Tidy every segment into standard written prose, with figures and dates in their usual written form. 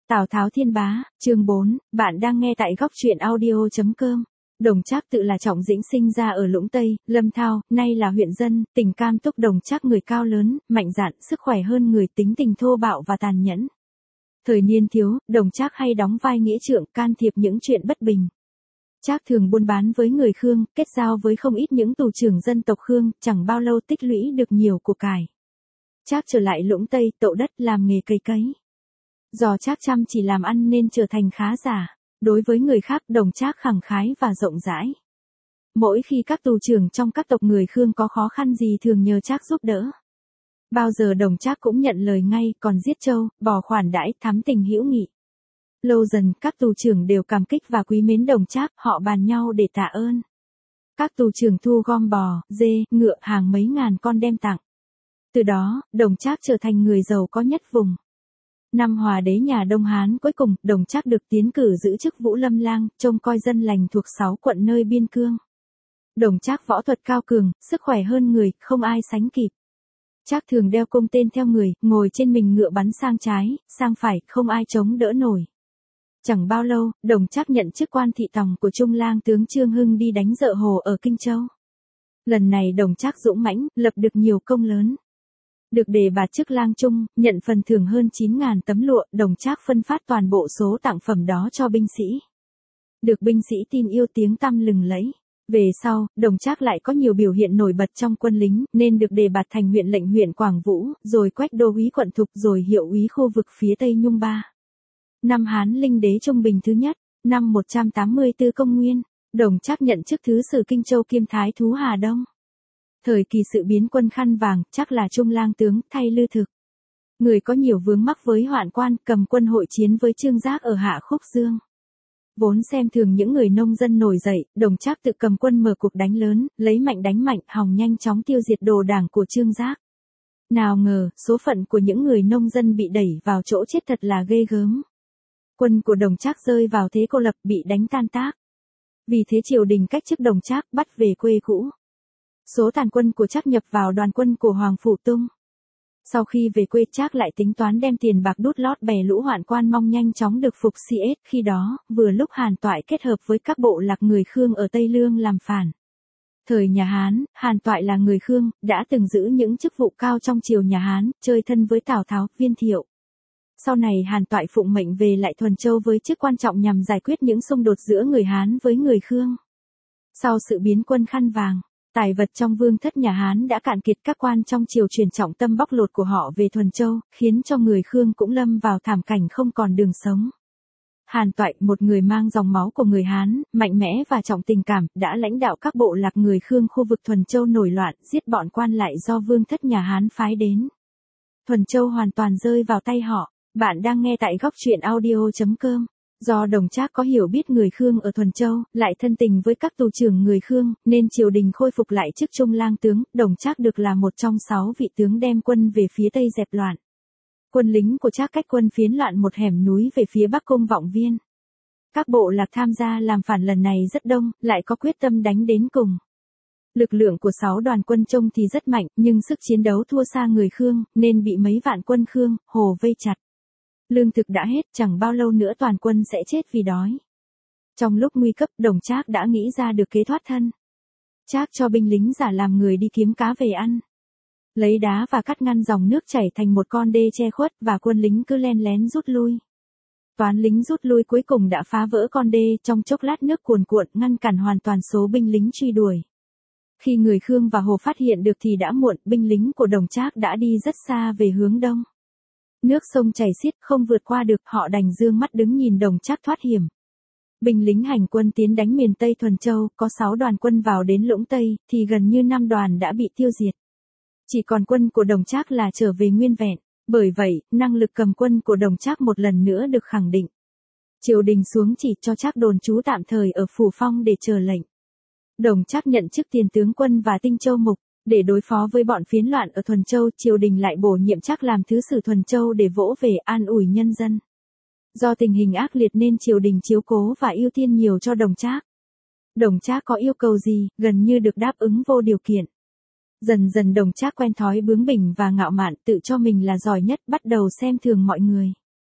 Tào Tháo Thiên Bá, chương 4, bạn đang nghe tại góc truyện audio.com. Đồng Trác tự là Trọng Dĩnh sinh ra ở Lũng Tây, Lâm Thao, nay là huyện dân, tỉnh Cam Túc. Đồng Trác người cao lớn, mạnh dạn, sức khỏe hơn người, tính tình thô bạo và tàn nhẫn. Thời niên thiếu, Đồng Trác hay đóng vai nghĩa trượng, can thiệp những chuyện bất bình. Trác thường buôn bán với người Khương, kết giao với không ít những tù trưởng dân tộc Khương, chẳng bao lâu tích lũy được nhiều của cải. Trác trở lại Lũng Tây, tậu đất làm nghề cày cấy. Do Trác chăm chỉ làm ăn nên trở thành khá giả. Đối với người khác, Đồng Trác khẳng khái và rộng rãi. Mỗi khi các tù trưởng trong các tộc người Khương có khó khăn gì thường nhờ Trác giúp đỡ. Bao giờ Đồng Trác cũng nhận lời ngay, còn giết trâu, bò khoản đãi, thắm tình hữu nghị. Lâu dần, các tù trưởng đều cảm kích và quý mến Đồng Trác, họ bàn nhau để tạ ơn. Các tù trưởng thu gom bò, dê, ngựa, hàng mấy ngàn con đem tặng. Từ đó, Đồng Trác trở thành người giàu có nhất vùng. Năm Hòa đế nhà Đông Hán cuối cùng, Đồng Trác được tiến cử giữ chức Vũ Lâm Lang, trông coi dân lành thuộc 6 quận nơi biên cương. Đồng Trác võ thuật cao cường, sức khỏe hơn người, không ai sánh kịp. Trác thường đeo cung tên theo người, ngồi trên mình ngựa bắn sang trái, sang phải, không ai chống đỡ nổi. Chẳng bao lâu, Đồng Trác nhận chức quan thị tòng của Trung Lang tướng Trương Hưng đi đánh Dợ Hồ ở Kinh Châu. Lần này Đồng Trác dũng mãnh, lập được nhiều công lớn. Được đề bạt chức lang trung, nhận phần thưởng hơn 9.000 tấm lụa, Đồng Trác phân phát toàn bộ số tặng phẩm đó cho binh sĩ. Được binh sĩ tin yêu, tiếng tăm lừng lẫy. Về sau, Đồng Trác lại có nhiều biểu hiện nổi bật trong quân lính, nên được đề bạt thành huyện lệnh huyện Quảng Vũ, rồi quách đô úy quận Thục, rồi hiệu úy khu vực phía Tây Nhung Ba. Năm Hán Linh đế Trung Bình thứ nhất, năm 184 công nguyên, Đồng Trác nhận chức thứ sử Kinh Châu kiêm thái thú Hà Đông. Thời kỳ sự biến quân khăn vàng, chắc là Trung Lang tướng, thay Lư Thực. Người có nhiều vướng mắc với Hoạn Quan, cầm quân hội chiến với Trương Giác ở Hạ Khúc Dương. Vốn xem thường những người nông dân nổi dậy, Đồng Trác tự cầm quân mở cuộc đánh lớn, lấy mạnh đánh mạnh, hòng nhanh chóng tiêu diệt đồ đảng của Trương Giác. Nào ngờ, số phận của những người nông dân bị đẩy vào chỗ chết thật là ghê gớm. Quân của Đồng Trác rơi vào thế cô lập, bị đánh tan tác. Vì thế triều đình cách chức Đồng Trác, bắt về quê cũ. Số tàn quân của Trác nhập vào đoàn quân của Hoàng Phủ Tung. Sau khi về quê, Trác lại tính toán đem tiền bạc đút lót bè lũ Hoạn Quan, mong nhanh chóng được phục siết. Khi đó, vừa lúc Hàn Toại kết hợp với các bộ lạc người Khương ở Tây Lương làm phản. Thời nhà Hán, Hàn Toại là người Khương, đã từng giữ những chức vụ cao trong triều nhà Hán, chơi thân với Tào Tháo, Viên Thiệu. Sau này Hàn Toại phụng mệnh về lại Thuần Châu với chức quan trọng nhằm giải quyết những xung đột giữa người Hán với người Khương. Sau sự biến quân khăn vàng, tài vật trong vương thất nhà Hán đã cạn kiệt, các quan trong triều chuyển trọng tâm bóc lột của họ về Thuần Châu, khiến cho người Khương cũng lâm vào thảm cảnh không còn đường sống. Hàn Toại, một người mang dòng máu của người Hán, mạnh mẽ và trọng tình cảm, đã lãnh đạo các bộ lạc người Khương khu vực Thuần Châu nổi loạn, giết bọn quan lại do vương thất nhà Hán phái đến. Thuần Châu hoàn toàn rơi vào tay họ. Bạn đang nghe tại góc truyện audio.com. Do Đồng Trác có hiểu biết người Khương ở Thuần Châu, lại thân tình với các tù trưởng người Khương, nên triều đình khôi phục lại chức Trung Lang tướng. Đồng Trác được là một trong 6 vị tướng đem quân về phía Tây dẹp loạn. Quân lính của Trác cách quân phiến loạn một hẻm núi về phía Bắc Cung Vọng Viên. Các bộ lạc tham gia làm phản lần này rất đông, lại có quyết tâm đánh đến cùng. Lực lượng của 6 đoàn quân trông thì rất mạnh, nhưng sức chiến đấu thua xa người Khương, nên bị mấy vạn quân Khương, Hồ vây chặt. Lương thực đã hết, chẳng bao lâu nữa toàn quân sẽ chết vì đói. Trong lúc nguy cấp, Đồng Trác đã nghĩ ra được kế thoát thân. Trác cho binh lính giả làm người đi kiếm cá về ăn. Lấy đá và cắt ngăn dòng nước chảy thành một con đê che khuất, và quân lính cứ len lén rút lui. Toán lính rút lui cuối cùng đã phá vỡ con đê, trong chốc lát nước cuồn cuộn ngăn cản hoàn toàn số binh lính truy đuổi. Khi người Khương và Hồ phát hiện được thì đã muộn, binh lính của Đồng Trác đã đi rất xa về hướng đông. Nước sông chảy xiết, không vượt qua được, họ đành dương mắt đứng nhìn Đồng Trác thoát hiểm. Binh lính hành quân tiến đánh miền Tây Thuần Châu, có 6 đoàn quân vào đến Lũng Tây, thì gần như 5 đoàn đã bị tiêu diệt. Chỉ còn quân của Đồng Trác là trở về nguyên vẹn, bởi vậy, năng lực cầm quân của Đồng Trác một lần nữa được khẳng định. Triều đình xuống chỉ cho Trác đồn trú tạm thời ở Phủ Phong để chờ lệnh. Đồng Trác nhận chức tiền tướng quân và Tinh Châu Mục. Để đối phó với bọn phiến loạn ở Thuần Châu, triều đình lại bổ nhiệm Trác làm thứ sử Thuần Châu để vỗ về an ủi nhân dân. Do tình hình ác liệt nên triều đình chiếu cố và ưu tiên nhiều cho Đồng Trác. Đồng Trác có yêu cầu gì, gần như được đáp ứng vô điều kiện. Dần dần Đồng Trác quen thói bướng bỉnh và ngạo mạn, tự cho mình là giỏi nhất, bắt đầu xem thường mọi người.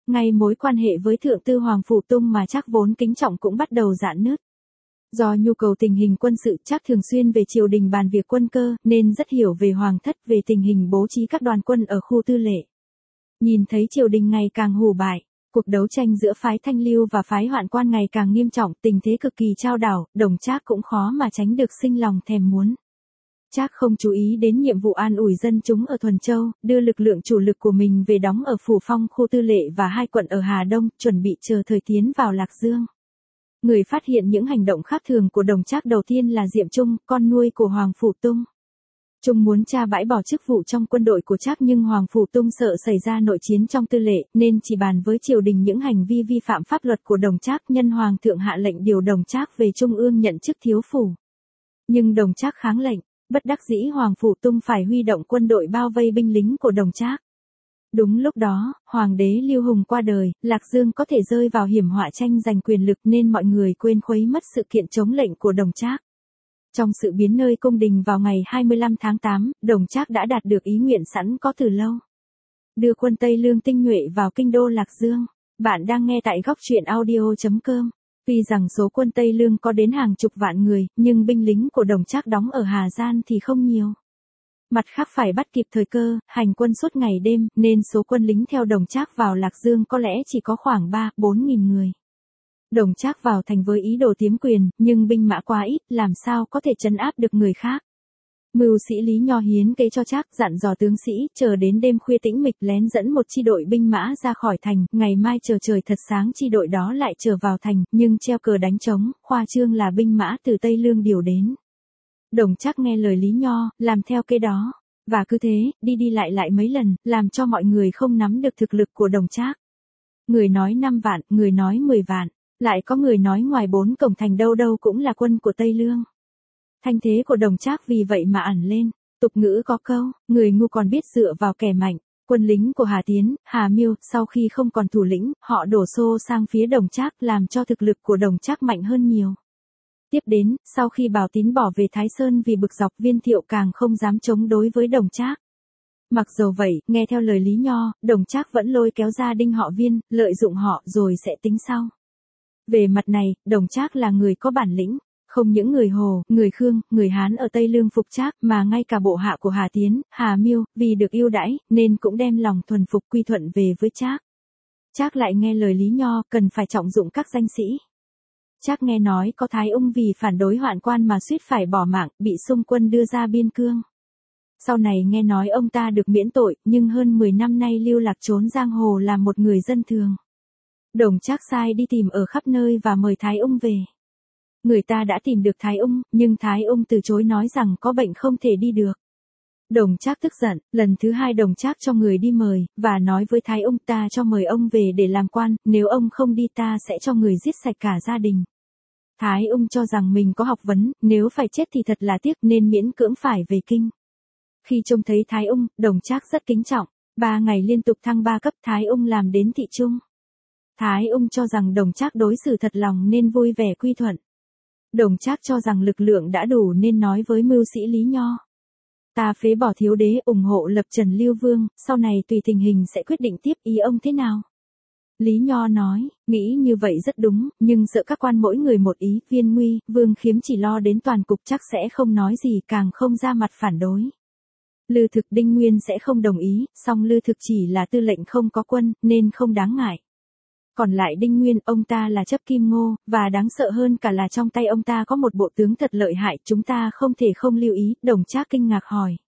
Ngay mối quan hệ với thượng tư Hoàng Phủ Tung mà Trác vốn kính trọng cũng bắt đầu rạn nứt. Do nhu cầu tình hình quân sự, Trác thường xuyên về triều đình bàn việc quân cơ, nên rất hiểu về hoàng thất, về tình hình bố trí các đoàn quân ở khu tư lệ. Nhìn thấy triều đình ngày càng hủ bại, cuộc đấu tranh giữa phái Thanh Lưu và phái Hoạn Quan ngày càng nghiêm trọng, tình thế cực kỳ chao đảo, Đồng Trác cũng khó mà tránh được sinh lòng thèm muốn. Trác không chú ý đến nhiệm vụ an ủi dân chúng ở Thuần Châu, đưa lực lượng chủ lực của mình về đóng ở Phủ Phong khu tư lệ và 2 quận ở Hà Đông, chuẩn bị chờ thời tiến vào Lạc Dương. Người phát hiện những hành động khác thường của Đồng Trác đầu tiên là Diệm Trung, con nuôi của Hoàng Phủ Tung. Trung muốn cha bãi bỏ chức vụ trong quân đội của Trác, nhưng Hoàng Phủ Tung sợ xảy ra nội chiến trong tư lệ, nên chỉ bàn với triều đình những hành vi vi phạm pháp luật của Đồng Trác, nhân Hoàng thượng hạ lệnh điều Đồng Trác về Trung ương nhận chức thiếu phủ. Nhưng Đồng Trác kháng lệnh, bất đắc dĩ Hoàng Phủ Tung phải huy động quân đội bao vây binh lính của Đồng Trác. Đúng lúc đó, Hoàng đế Lưu Hùng qua đời, Lạc Dương có thể rơi vào hiểm họa tranh giành quyền lực, nên mọi người quên khuấy mất sự kiện chống lệnh của Đồng Trác. Trong sự biến nơi cung đình vào ngày 25 tháng 8, Đồng Trác đã đạt được ý nguyện sẵn có từ lâu. Đưa quân Tây Lương tinh nhuệ vào kinh đô Lạc Dương. Bạn đang nghe tại góc truyện audio.com. Tuy rằng số quân Tây Lương có đến hàng chục vạn người, nhưng binh lính của Đồng Trác đóng ở Hà Giang thì không nhiều. Mặt khác phải bắt kịp thời cơ, hành quân suốt ngày đêm, nên số quân lính theo Đồng Trác vào Lạc Dương có lẽ chỉ có khoảng 3-4 nghìn người. Đồng Trác vào thành với ý đồ tiếm quyền, nhưng binh mã quá ít, làm sao có thể trấn áp được người khác. Mưu sĩ Lý Nho hiến kế cho Trác, dặn dò tướng sĩ, chờ đến đêm khuya tĩnh mịch lén dẫn một chi đội binh mã ra khỏi thành, ngày mai chờ trời thật sáng chi đội đó lại trở vào thành, nhưng treo cờ đánh trống, khoa trương là binh mã từ Tây Lương điều đến. Đồng Trác nghe lời Lý Nho, làm theo kế đó, và cứ thế, đi lại mấy lần, làm cho mọi người không nắm được thực lực của Đồng Trác. Người nói 5 vạn, người nói 10 vạn, lại có người nói ngoài 4 cổng thành đâu cũng là quân của Tây Lương. Thanh thế của Đồng Trác vì vậy mà ẳn lên, tục ngữ có câu, người ngu còn biết dựa vào kẻ mạnh. Quân lính của Hà Tiến, Hà Miêu, sau khi không còn thủ lĩnh, họ đổ xô sang phía Đồng Trác, làm cho thực lực của Đồng Trác mạnh hơn nhiều. Tiếp đến, sau khi Bảo Tín bỏ về Thái Sơn vì bực dọc, Viên Thiệu càng không dám chống đối với Đồng Trác. Mặc dầu vậy, nghe theo lời Lý Nho, Đồng Trác vẫn lôi kéo gia đình họ Viên, lợi dụng họ rồi sẽ tính sau. Về mặt này, Đồng Trác là người có bản lĩnh, không những người Hồ, người Khương, người Hán ở Tây Lương phục Trác, mà ngay cả bộ hạ của Hà Tiến, Hà Miêu, vì được ưu đãi, nên cũng đem lòng thuần phục quy thuận về với Trác. Trác lại nghe lời Lý Nho, cần phải trọng dụng các danh sĩ. Trác nghe nói có Thái Ung vì phản đối Hoạn Quan mà suýt phải bỏ mạng, bị xung quân đưa ra biên cương. Sau này nghe nói ông ta được miễn tội, nhưng hơn 10 năm nay lưu lạc trốn giang hồ làm một người dân thường. Đồng Trác sai đi tìm ở khắp nơi và mời Thái Ung về. Người ta đã tìm được Thái Ung, nhưng Thái Ung từ chối nói rằng có bệnh không thể đi được. Đồng Trác tức giận, lần thứ 2 Đồng Trác cho người đi mời, và nói với Thái Ung, ta cho mời ông về để làm quan, nếu ông không đi ta sẽ cho người giết sạch cả gia đình. Thái Ung cho rằng mình có học vấn, nếu phải chết thì thật là tiếc, nên miễn cưỡng phải về kinh. Khi trông thấy Thái Ung, Đồng Trác rất kính trọng, 3 ngày liên tục thăng 3 cấp, Thái Ung làm đến thị trung. Thái Ung cho rằng Đồng Trác đối xử thật lòng nên vui vẻ quy thuận. Đồng Trác cho rằng lực lượng đã đủ nên nói với mưu sĩ Lý Nho. Ta phế bỏ thiếu đế, ủng hộ lập Trần Lưu Vương, sau này tùy tình hình sẽ quyết định tiếp, ý ông thế nào? Lý Nho nói, nghĩ như vậy rất đúng, nhưng sợ các quan mỗi người một ý, Viên Nguy, Vương Khiếm chỉ lo đến toàn cục chắc sẽ không nói gì, càng không ra mặt phản đối. Lư Thực Đinh Nguyên sẽ không đồng ý, song Lư Thực chỉ là tư lệnh không có quân, nên không đáng ngại. Còn lại Đinh Nguyên, ông ta là chấp kim ngô, và đáng sợ hơn cả là trong tay ông ta có một bộ tướng thật lợi hại, chúng ta không thể không lưu ý. Đồng Trác kinh ngạc hỏi.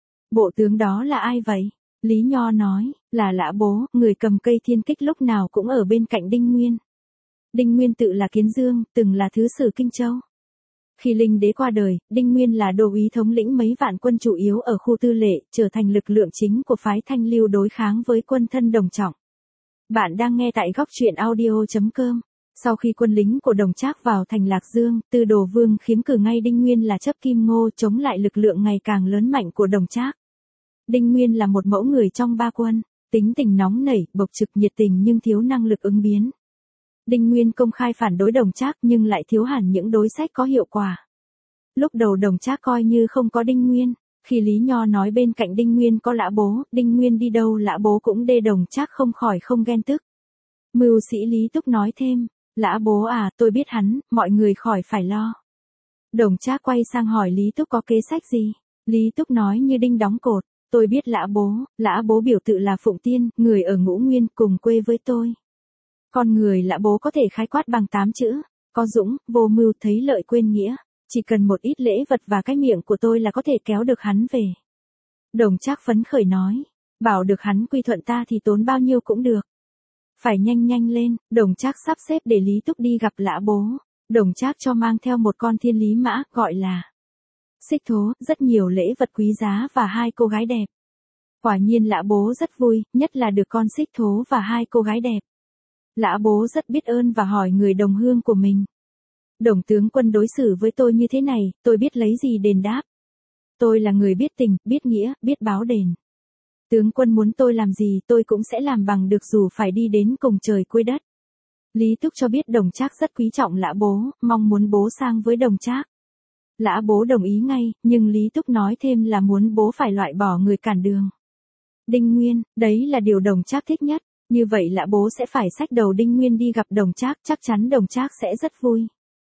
Bộ tướng đó là ai vậy? Lý Nho nói, là Lã Bố, người cầm cây thiên kích lúc nào cũng ở bên cạnh Đinh Nguyên. Đinh Nguyên tự là Kiến Dương, từng là thứ sử Kinh Châu. Khi Linh Đế qua đời, Đinh Nguyên là đô úy thống lĩnh mấy vạn quân chủ yếu ở khu tư lệ, trở thành lực lượng chính của phái Thanh Lưu đối kháng với quân thân Đồng Trọng. Bạn đang nghe tại góc truyện audio.com. Sau khi quân lính của Đồng Trác vào thành Lạc Dương, Tư Đồ Vương Khiếm cử ngay Đinh Nguyên là chấp kim ngô chống lại lực lượng ngày càng lớn mạnh của Đồng Trác. Đinh Nguyên là một mẫu người trong 3 quân, tính tình nóng nảy, bộc trực nhiệt tình nhưng thiếu năng lực ứng biến. Đinh Nguyên công khai phản đối Đồng Trác nhưng lại thiếu hẳn những đối sách có hiệu quả. Lúc đầu Đồng Trác coi như không có Đinh Nguyên. Khi Lý Nho nói bên cạnh Đinh Nguyên có Lã Bố, Đinh Nguyên đi đâu Lã Bố cũng đê, Đồng Trác không khỏi không ghen tức. Mưu sĩ Lý Túc nói thêm, Lã bố à, tôi biết hắn, mọi người khỏi phải lo. Đồng Trác quay sang hỏi Lý Túc có kế sách gì. Lý Túc nói như đinh đóng cột, tôi biết Lã bố biểu tự là Phụng Tiên, người ở Ngũ Nguyên, cùng quê với tôi. Con người Lã bố có thể khái quát bằng 8 chữ, có dũng, vô mưu, thấy lợi quên nghĩa, chỉ cần một ít lễ vật và cái miệng của tôi là có thể kéo được hắn về. Đồng Trác phấn khởi nói, bảo được hắn quy thuận ta thì tốn bao nhiêu cũng được. Phải nhanh nhanh lên, Đồng Trác sắp xếp để Lý Túc đi gặp Lã bố. Đồng Trác cho mang theo một con thiên lý mã, gọi là Xích Thố, rất nhiều lễ vật quý giá và 2 cô gái đẹp. Quả nhiên Lã bố rất vui, nhất là được con Xích Thố và 2 cô gái đẹp. Lã bố rất biết ơn và hỏi người đồng hương của mình. Đồng tướng quân đối xử với tôi như thế này, tôi biết lấy gì đền đáp. Tôi là người biết tình, biết nghĩa, biết báo đền. Tướng quân muốn tôi làm gì tôi cũng sẽ làm bằng được dù phải đi đến cùng trời cuối đất. Lý Túc cho biết Đồng Trác rất quý trọng Lã bố, mong muốn bố sang với Đồng Trác. Lã bố đồng ý ngay, nhưng Lý Túc nói thêm là muốn bố phải loại bỏ người cản đường. Đinh Nguyên, đấy là điều Đồng Trác thích nhất, như vậy Lã bố sẽ phải xách đầu Đinh Nguyên đi gặp Đồng Trác, chắc chắn Đồng Trác sẽ rất vui.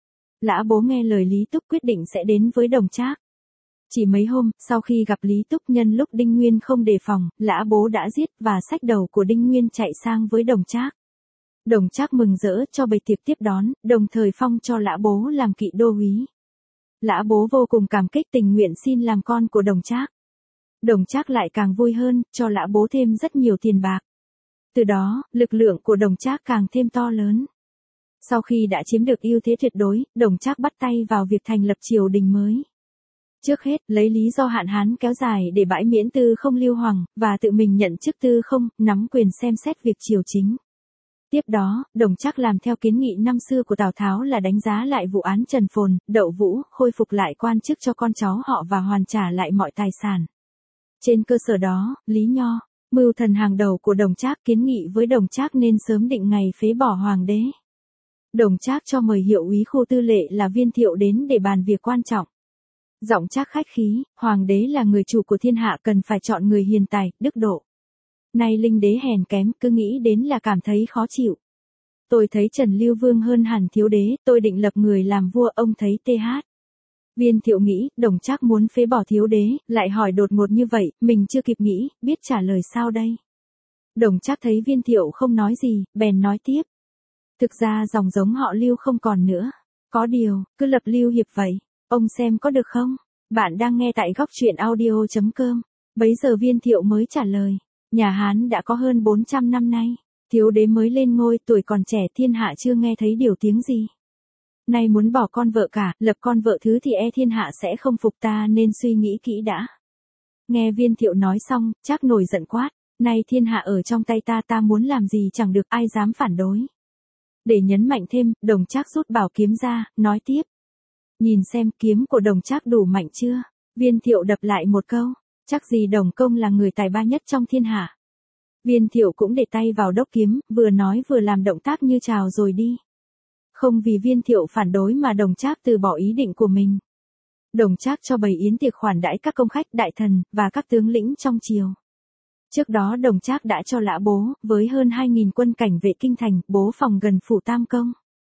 Lã bố nghe lời Lý Túc quyết định sẽ đến với Đồng Trác. Chỉ mấy hôm, sau khi gặp Lý Túc nhân lúc Đinh Nguyên không đề phòng, Lã bố đã giết và xách đầu của Đinh Nguyên chạy sang với Đồng Trác. Đồng Trác mừng rỡ cho bày tiệc tiếp đón, đồng thời phong cho Lã bố làm kỵ đô úy. Lã bố vô cùng cảm kích tình nguyện xin làm con của Đồng Trác. Đồng Trác lại càng vui hơn, cho Lã bố thêm rất nhiều tiền bạc. Từ đó, lực lượng của Đồng Trác càng thêm to lớn. Sau khi đã chiếm được ưu thế tuyệt đối, Đồng Trác bắt tay vào việc thành lập triều đình mới. Trước hết, lấy lý do hạn hán kéo dài để bãi miễn Tư Không Lưu Hoàng, và tự mình nhận chức Tư Không, nắm quyền xem xét việc triều chính. Tiếp đó, Đồng Trác làm theo kiến nghị năm xưa của Tào Tháo là đánh giá lại vụ án Trần Phồn, Đậu Vũ, khôi phục lại quan chức cho con cháu họ và hoàn trả lại mọi tài sản. Trên cơ sở đó, Lý Nho, mưu thần hàng đầu của Đồng Trác kiến nghị với Đồng Trác nên sớm định ngày phế bỏ hoàng đế. Đồng Trác cho mời hiệu úy khu tư lệ là Viên Thiệu đến để bàn việc quan trọng. Giọng Trác khách khí, hoàng đế là người chủ của thiên hạ cần phải chọn người hiền tài, đức độ. Nay linh đế hèn kém, cứ nghĩ đến là cảm thấy khó chịu. Tôi thấy Trần Lưu Vương hơn hẳn thiếu đế, tôi định lập người làm vua, ông thấy th. Viên Thiệu nghĩ, Đồng Trác muốn phế bỏ thiếu đế, lại hỏi đột ngột như vậy, mình chưa kịp nghĩ, biết trả lời sao đây. Đồng Trác thấy Viên Thiệu không nói gì, bèn nói tiếp. Thực ra dòng giống họ Lưu không còn nữa. Có điều, cứ lập Lưu Hiệp vậy, ông xem có được không? Bạn đang nghe tại góc truyện audio.com. Bấy giờ Viên Thiệu mới trả lời. Nhà Hán đã có hơn 400 năm nay. Thiếu đế mới lên ngôi, tuổi còn trẻ, thiên hạ chưa nghe thấy điều tiếng gì. Nay muốn bỏ con vợ cả, lập con vợ thứ thì thiên hạ sẽ không phục, ta nên suy nghĩ kỹ đã. Nghe Viên Thiệu nói xong, Trác nổi giận quát. Nay thiên hạ ở trong tay ta muốn làm gì chẳng được, ai dám phản đối. Để nhấn mạnh thêm, Đồng Trác rút bảo kiếm ra, nói tiếp. Nhìn xem kiếm của Đồng Trác đủ mạnh chưa? Viên Thiệu đập lại một câu. Chắc gì Đồng công là người tài ba nhất trong thiên hạ. Viên Thiệu cũng để tay vào đốc kiếm, vừa nói vừa làm động tác như chào rồi đi. Không vì Viên Thiệu phản đối mà Đồng Trác từ bỏ ý định của mình. Đồng Trác cho bày yến tiệc khoản đãi các công khách, đại thần, và các tướng lĩnh trong triều. Trước đó Đồng Trác đã cho Lã bố, với hơn 2.000 quân cảnh vệ kinh thành, bố phòng gần phủ Tam Công.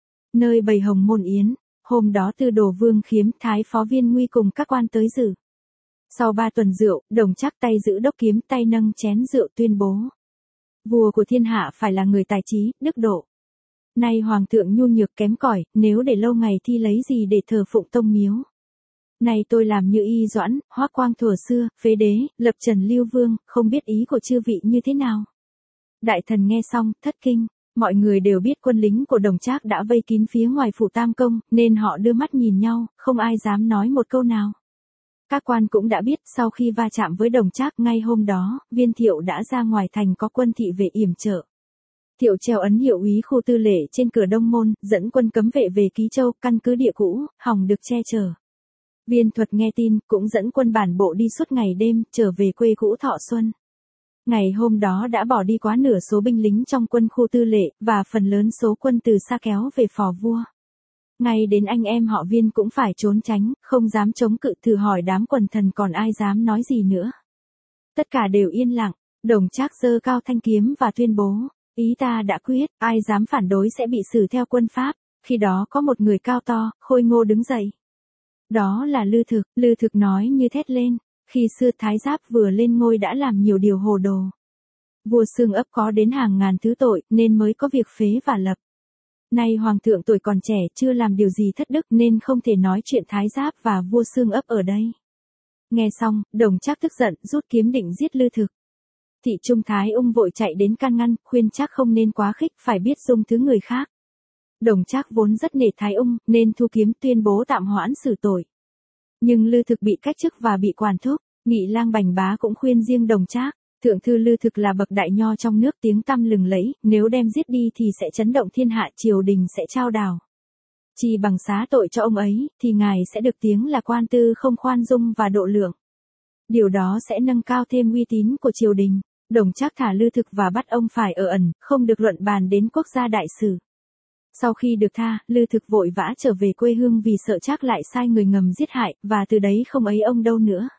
Nơi bày hồng môn yến, hôm đó Tư Đồ Vương Khiếm, Thái Phó Viên Nguy cùng các quan tới dự. Sau 3 tuần rượu, Đồng Trác tay giữ đốc kiếm, tay nâng chén rượu tuyên bố. Vua của thiên hạ phải là người tài trí, đức độ. Nay hoàng thượng nhu nhược kém cỏi, nếu để lâu ngày thì lấy gì để thờ phụng tông miếu. Nay tôi làm như Y Doãn, Hoắc Quang thuở xưa, phế đế, lập Trần Lưu Vương, không biết ý của chư vị như thế nào. Đại thần nghe xong, thất kinh. Mọi người đều biết quân lính của Đồng Trác đã vây kín phía ngoài phủ Tam Công, nên họ đưa mắt nhìn nhau, không ai dám nói một câu nào. Các quan cũng đã biết, sau khi va chạm với Đồng Trác ngay hôm đó, Viên Thiệu đã ra ngoài thành có quân thị vệ yểm trợ. Thiệu treo ấn hiệu úy khu tư lệ trên cửa Đông Môn, dẫn quân cấm vệ về Ký Châu, căn cứ địa cũ, hòng được che chở. Viên Thuật nghe tin, cũng dẫn quân bản bộ đi suốt ngày đêm, trở về quê cũ Thọ Xuân. Ngày hôm đó đã bỏ đi quá nửa số binh lính trong quân khu tư lệ, và phần lớn số quân từ xa kéo về phò vua. Ngay đến anh em họ Viên cũng phải trốn tránh, không dám chống cự, thử hỏi đám quần thần còn ai dám nói gì nữa. Tất cả đều yên lặng, Đồng Trác giơ cao thanh kiếm và tuyên bố, Ý ta đã quyết, ai dám phản đối sẽ bị xử theo quân pháp. Khi đó có một người cao to, khôi ngô đứng dậy. Đó là Lư Thực nói như thét lên. Khi xưa Thái Giáp vừa lên ngôi đã làm nhiều điều hồ đồ. Vua Xương Ấp có đến hàng ngàn thứ tội nên mới có việc phế và lập. Nay hoàng thượng tuổi còn trẻ chưa làm điều gì thất đức nên không thể nói chuyện Thái Giáp và vua Xương Ấp ở đây. Nghe xong, Đồng Trác tức giận rút kiếm định giết Lư Thực. Thị Trung Thái Ung vội chạy đến can ngăn, khuyên Trác không nên quá khích, phải biết dung thứ người khác. Đồng Trác vốn rất nể Thái Ung nên thu kiếm tuyên bố tạm hoãn xử tội. Nhưng Lư Thực bị cách chức và bị quản thúc. Nghị Lang Bành Bá cũng khuyên riêng Đồng Trác. Thượng thư Lư Thực là bậc đại nho trong nước tiếng tăm lừng lẫy, nếu đem giết đi thì sẽ chấn động thiên hạ, triều đình sẽ trao đảo. Chỉ bằng xá tội cho ông ấy, thì ngài sẽ được tiếng là quan tư không khoan dung và độ lượng. Điều đó sẽ nâng cao thêm uy tín của triều đình. Đồng Trác thả Lư Thực và bắt ông phải ở ẩn, không được luận bàn đến quốc gia đại sử. Sau khi được tha, Lư Thực vội vã trở về quê hương vì sợ Trác lại sai người ngầm giết hại, và từ đấy không ấy ông đâu nữa.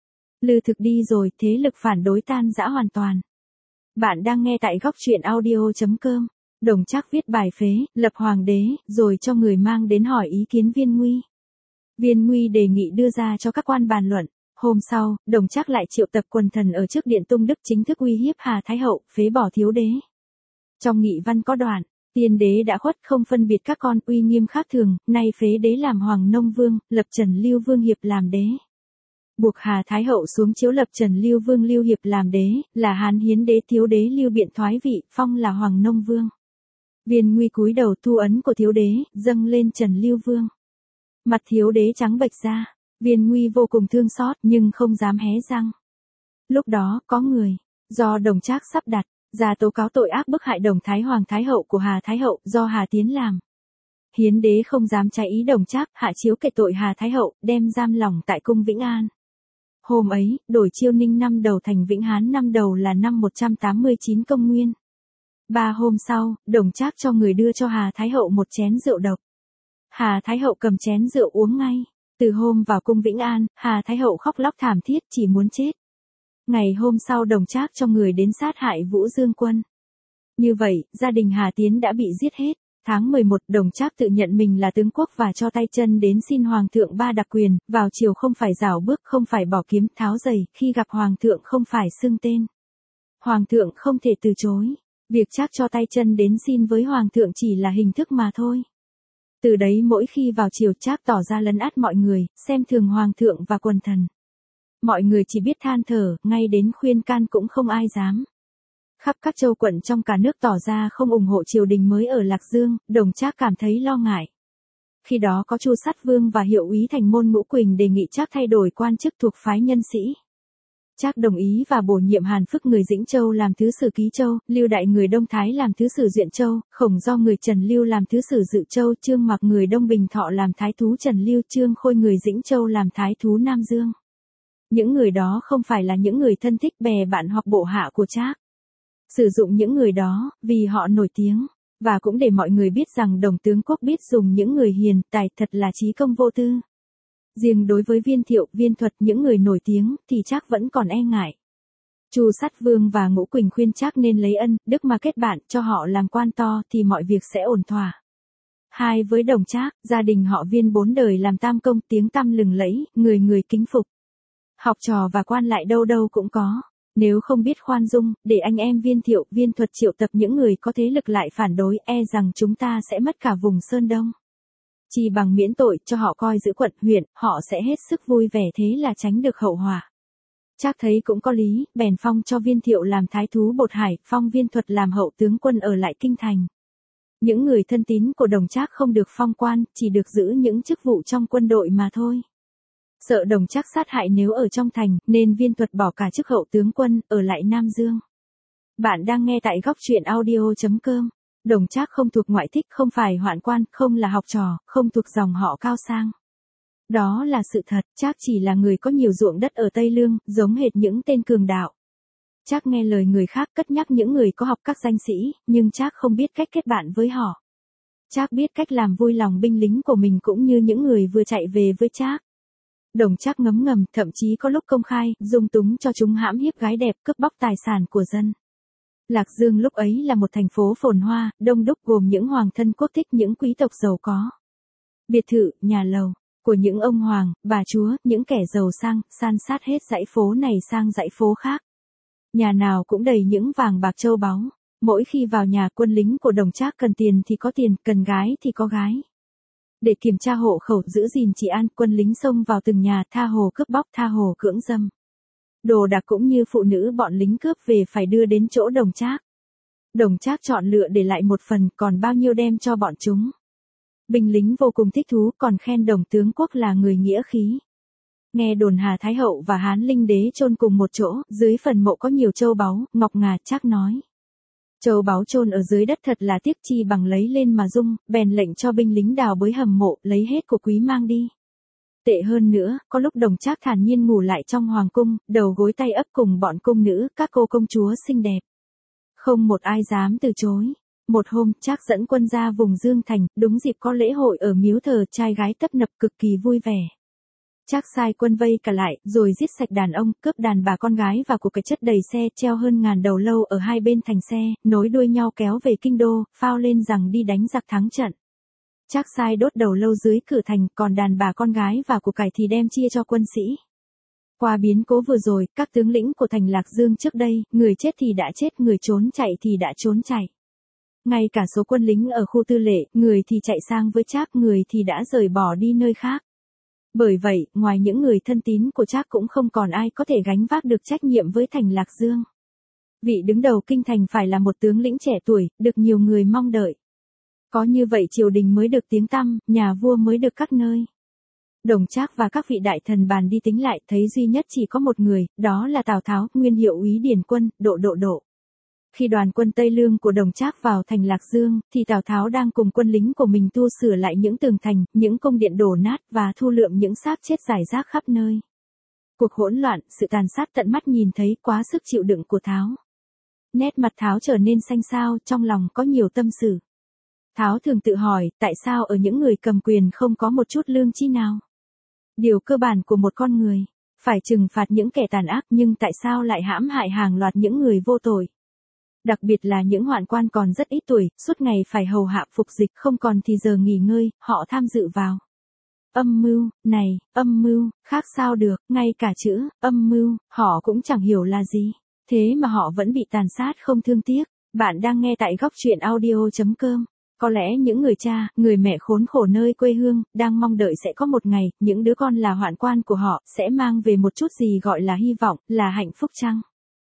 Lư Thực đi rồi, thế lực phản đối tan rã hoàn toàn. Bạn đang nghe tại góc truyện audio.com. Đồng Trác viết bài phế, lập hoàng đế, rồi cho người mang đến hỏi ý kiến Viên Nguy. Viên Nguy đề nghị đưa ra cho các quan bàn luận. Hôm sau, Đồng Trác lại triệu tập quần thần ở trước điện Tung Đức chính thức uy hiếp Hà Thái Hậu, phế bỏ thiếu đế. Trong nghị văn có đoạn, tiên đế đã khuất không phân biệt các con, uy nghiêm khác thường, nay phế đế làm Hoàng Nông Vương, lập Trần Lưu Vương Hiệp làm đế. Buộc Hà Thái Hậu xuống chiếu lập Trần Lưu Vương Lưu Hiệp làm đế, là Hán Hiến đế thiếu đế Lưu Biện thoái vị, phong là Hoàng Nông Vương. Viên Nguy cúi đầu thu ấn của thiếu đế, dâng lên Trần Lưu Vương. Mặt thiếu đế trắng bệch ra, Viên Nguy vô cùng thương xót nhưng không dám hé răng. Lúc đó, có người, do Đồng Trác sắp đặt, ra tố cáo tội ác bức hại Đồng Thái Hoàng Thái Hậu của Hà Thái Hậu do Hà Tiến làm. Hiến đế không dám trái ý Đồng Trác, hạ chiếu kệ tội Hà Thái Hậu, đem giam lỏng tại cung Vĩnh An. Hôm ấy, đổi Chiêu Ninh năm đầu thành Vĩnh Hán năm đầu là năm 189 công nguyên. 3 hôm sau, Đồng Trác cho người đưa cho Hà Thái Hậu một chén rượu độc. Hà Thái Hậu cầm chén rượu uống ngay. Từ hôm vào cung Vĩnh An, Hà Thái Hậu khóc lóc thảm thiết chỉ muốn chết. Ngày hôm sau Đồng Trác cho người đến sát hại Vũ Dương Quân. Như vậy, gia đình Hà Tiến đã bị giết hết. Tháng 11, Đồng Trác tự nhận mình là tướng quốc và cho tay chân đến xin Hoàng thượng 3 đặc quyền, vào triều không phải rảo bước, không phải bỏ kiếm, tháo giày, khi gặp Hoàng thượng không phải xưng tên. Hoàng thượng không thể từ chối. Việc Trác cho tay chân đến xin với Hoàng thượng chỉ là hình thức mà thôi. Từ đấy mỗi khi vào triều Trác tỏ ra lấn át mọi người, xem thường Hoàng thượng và quần thần. Mọi người chỉ biết than thở, ngay đến khuyên can cũng không ai dám. Khắp các châu quận trong cả nước tỏ ra không ủng hộ triều đình mới ở Lạc Dương, Đồng Trác cảm thấy lo ngại. Khi đó có Chu Sát Vương và Hiệu úy Thành Môn Ngũ Quỳnh đề nghị Trác thay đổi quan chức thuộc phái Nhân Sĩ. Trác đồng ý và bổ nhiệm Hàn Phức người Dĩnh Châu làm thứ sử Ký Châu, Lưu Đại người Đông Thái làm thứ sử Duyện Châu, Khổng Do người Trần Lưu làm thứ sử Dự Châu, Trương Mặc người Đông Bình Thọ làm thái thú Trần Lưu, Trương Khôi người Dĩnh Châu làm thái thú Nam Dương. Những người đó không phải là những người thân thích bè bạn hoặc bộ hạ của Trác. Sử dụng những người đó, vì họ nổi tiếng, và cũng để mọi người biết rằng Đồng tướng quốc biết dùng những người hiền, tài, thật là trí công vô tư. Riêng đối với Viên Thiệu, Viên Thuật, những người nổi tiếng, thì Trác vẫn còn e ngại. Chu Sát Vương và Ngũ Quỳnh khuyên Trác nên lấy ân, đức mà kết bạn, cho họ làm quan to, thì mọi việc sẽ ổn thỏa. Hai với Đồng Trác, gia đình họ Viên 4 đời làm tam công, tiếng tăm lừng lẫy, người người kính phục. Học trò và quan lại đâu đâu cũng có. Nếu không biết khoan dung, để anh em Viên Thiệu, Viên Thuật triệu tập những người có thế lực lại phản đối, e rằng chúng ta sẽ mất cả vùng Sơn Đông. Chỉ bằng miễn tội cho họ coi giữ quận, huyện, họ sẽ hết sức vui vẻ, thế là tránh được hậu họa. Trác thấy cũng có lý, bèn phong cho Viên Thiệu làm thái thú Bột Hải, phong Viên Thuật làm hậu tướng quân ở lại kinh thành. Những người thân tín của Đồng Trác không được phong quan, chỉ được giữ những chức vụ trong quân đội mà thôi. Sợ Đồng Trác sát hại nếu ở trong thành, nên Viên Thuật bỏ cả chức hậu tướng quân, ở lại Nam Dương. Bạn đang nghe tại góc truyện audio.com. Đồng Trác không thuộc ngoại thích, không phải hoạn quan, không là học trò, không thuộc dòng họ cao sang. Đó là sự thật, Trác chỉ là người có nhiều ruộng đất ở Tây Lương, giống hệt những tên cường đạo. Trác nghe lời người khác cất nhắc những người có học các danh sĩ, nhưng Trác không biết cách kết bạn với họ. Trác biết cách làm vui lòng binh lính của mình cũng như những người vừa chạy về với Trác. Đồng Trác ngấm ngầm, thậm chí có lúc công khai, dung túng cho chúng hãm hiếp gái đẹp, cướp bóc tài sản của dân. Lạc Dương lúc ấy là một thành phố phồn hoa, đông đúc gồm những hoàng thân quốc thích, những quý tộc giàu có. Biệt thự, nhà lầu của những ông hoàng, bà chúa, những kẻ giàu sang, san sát hết dãy phố này sang dãy phố khác. Nhà nào cũng đầy những vàng bạc châu báu. Mỗi khi vào nhà, quân lính của Đồng Trác cần tiền thì có tiền, cần gái thì có gái. Để kiểm tra hộ khẩu, giữ gìn trị an, quân lính xông vào từng nhà, tha hồ cướp bóc, tha hồ cưỡng dâm. Đồ đạc cũng như phụ nữ bọn lính cướp về phải đưa đến chỗ Đồng Trác. Đồng Trác chọn lựa để lại một phần, còn bao nhiêu đem cho bọn chúng. Binh lính vô cùng thích thú, còn khen Đồng tướng quốc là người nghĩa khí. Nghe đồn Hà Thái Hậu và Hán Linh Đế chôn cùng một chỗ, dưới phần mộ có nhiều châu báu, ngọc ngà. Trác nói: châu báu chôn ở dưới đất thật là tiếc, chi bằng lấy lên mà dung, bèn lệnh cho binh lính đào bới hầm mộ, lấy hết của quý mang đi. Tệ hơn nữa, có lúc Đồng Trác thản nhiên ngủ lại trong hoàng cung, đầu gối tay ấp cùng bọn cung nữ, các cô công chúa xinh đẹp. Không một ai dám từ chối. Một hôm, Trác dẫn quân ra vùng Dương Thành, đúng dịp có lễ hội ở miếu thờ, trai gái tấp nập cực kỳ vui vẻ. Trác sai quân vây cả lại, rồi giết sạch đàn ông, cướp đàn bà con gái và của cái chất đầy xe, treo hơn 1000 đầu lâu ở hai bên thành xe, nối đuôi nhau kéo về kinh đô, phao lên rằng đi đánh giặc thắng trận. Trác sai đốt đầu lâu dưới cửa thành, còn đàn bà con gái và của cải thì đem chia cho quân sĩ. Qua biến cố vừa rồi, các tướng lĩnh của thành Lạc Dương trước đây, người chết thì đã chết, người trốn chạy thì đã trốn chạy. Ngay cả số quân lính ở khu tư lệ, người thì chạy sang với Trác, người thì đã rời bỏ đi nơi khác. Bởi vậy, ngoài những người thân tín của Trác cũng không còn ai có thể gánh vác được trách nhiệm với thành Lạc Dương. Vị đứng đầu kinh thành phải là một tướng lĩnh trẻ tuổi, được nhiều người mong đợi. Có như vậy triều đình mới được tiếng tăm, nhà vua mới được các nơi. Đồng Trác và các vị đại thần bàn đi tính lại, thấy duy nhất chỉ có một người, đó là Tào Tháo, nguyên hiệu úy điền quân, Độ. Khi đoàn quân Tây Lương của Đồng Trác vào thành Lạc Dương, thì Tào Tháo đang cùng quân lính của mình tu sửa lại những tường thành, những cung điện đổ nát và thu lượm những xác chết rải rác khắp nơi. Cuộc hỗn loạn, sự tàn sát tận mắt nhìn thấy quá sức chịu đựng của Tháo. Nét mặt Tháo trở nên xanh xao, trong lòng có nhiều tâm sự. Tháo thường tự hỏi, tại sao ở những người cầm quyền không có một chút lương tri nào? Điều cơ bản của một con người, phải trừng phạt những kẻ tàn ác, nhưng tại sao lại hãm hại hàng loạt những người vô tội? Đặc biệt là những hoạn quan còn rất ít tuổi, suốt ngày phải hầu hạ phục dịch, không còn thì giờ nghỉ ngơi, họ tham dự vào. Âm mưu, này, âm mưu, khác sao được, ngay cả chữ, âm mưu, họ cũng chẳng hiểu là gì. Thế mà họ vẫn bị tàn sát không thương tiếc. Bạn đang nghe tại góc truyện audio.com. Có lẽ những người cha, người mẹ khốn khổ nơi quê hương, đang mong đợi sẽ có một ngày, những đứa con là hoạn quan của họ, sẽ mang về một chút gì gọi là hy vọng, là hạnh phúc chăng?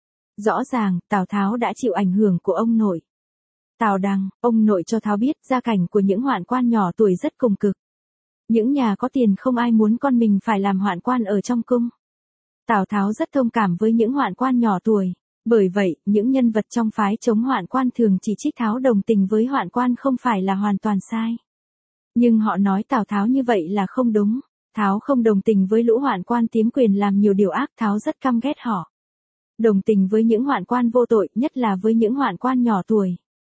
Rõ ràng, Tào Tháo đã chịu ảnh hưởng của ông nội. Tào Đằng, ông nội cho Tháo biết, gia cảnh của những hoạn quan nhỏ tuổi rất cùng cực. Những nhà có tiền không ai muốn con mình phải làm hoạn quan ở trong cung. Tào Tháo rất thông cảm với những hoạn quan nhỏ tuổi. Bởi vậy, những nhân vật trong phái chống hoạn quan thường chỉ trích Tháo đồng tình với hoạn quan không phải là hoàn toàn sai. Nhưng họ nói Tào Tháo như vậy là không đúng. Tháo không đồng tình với lũ hoạn quan tiếm quyền làm nhiều điều ác, Tháo rất căm ghét họ. Đồng tình với những hoạn quan vô tội, nhất là với những hoạn quan nhỏ tuổi.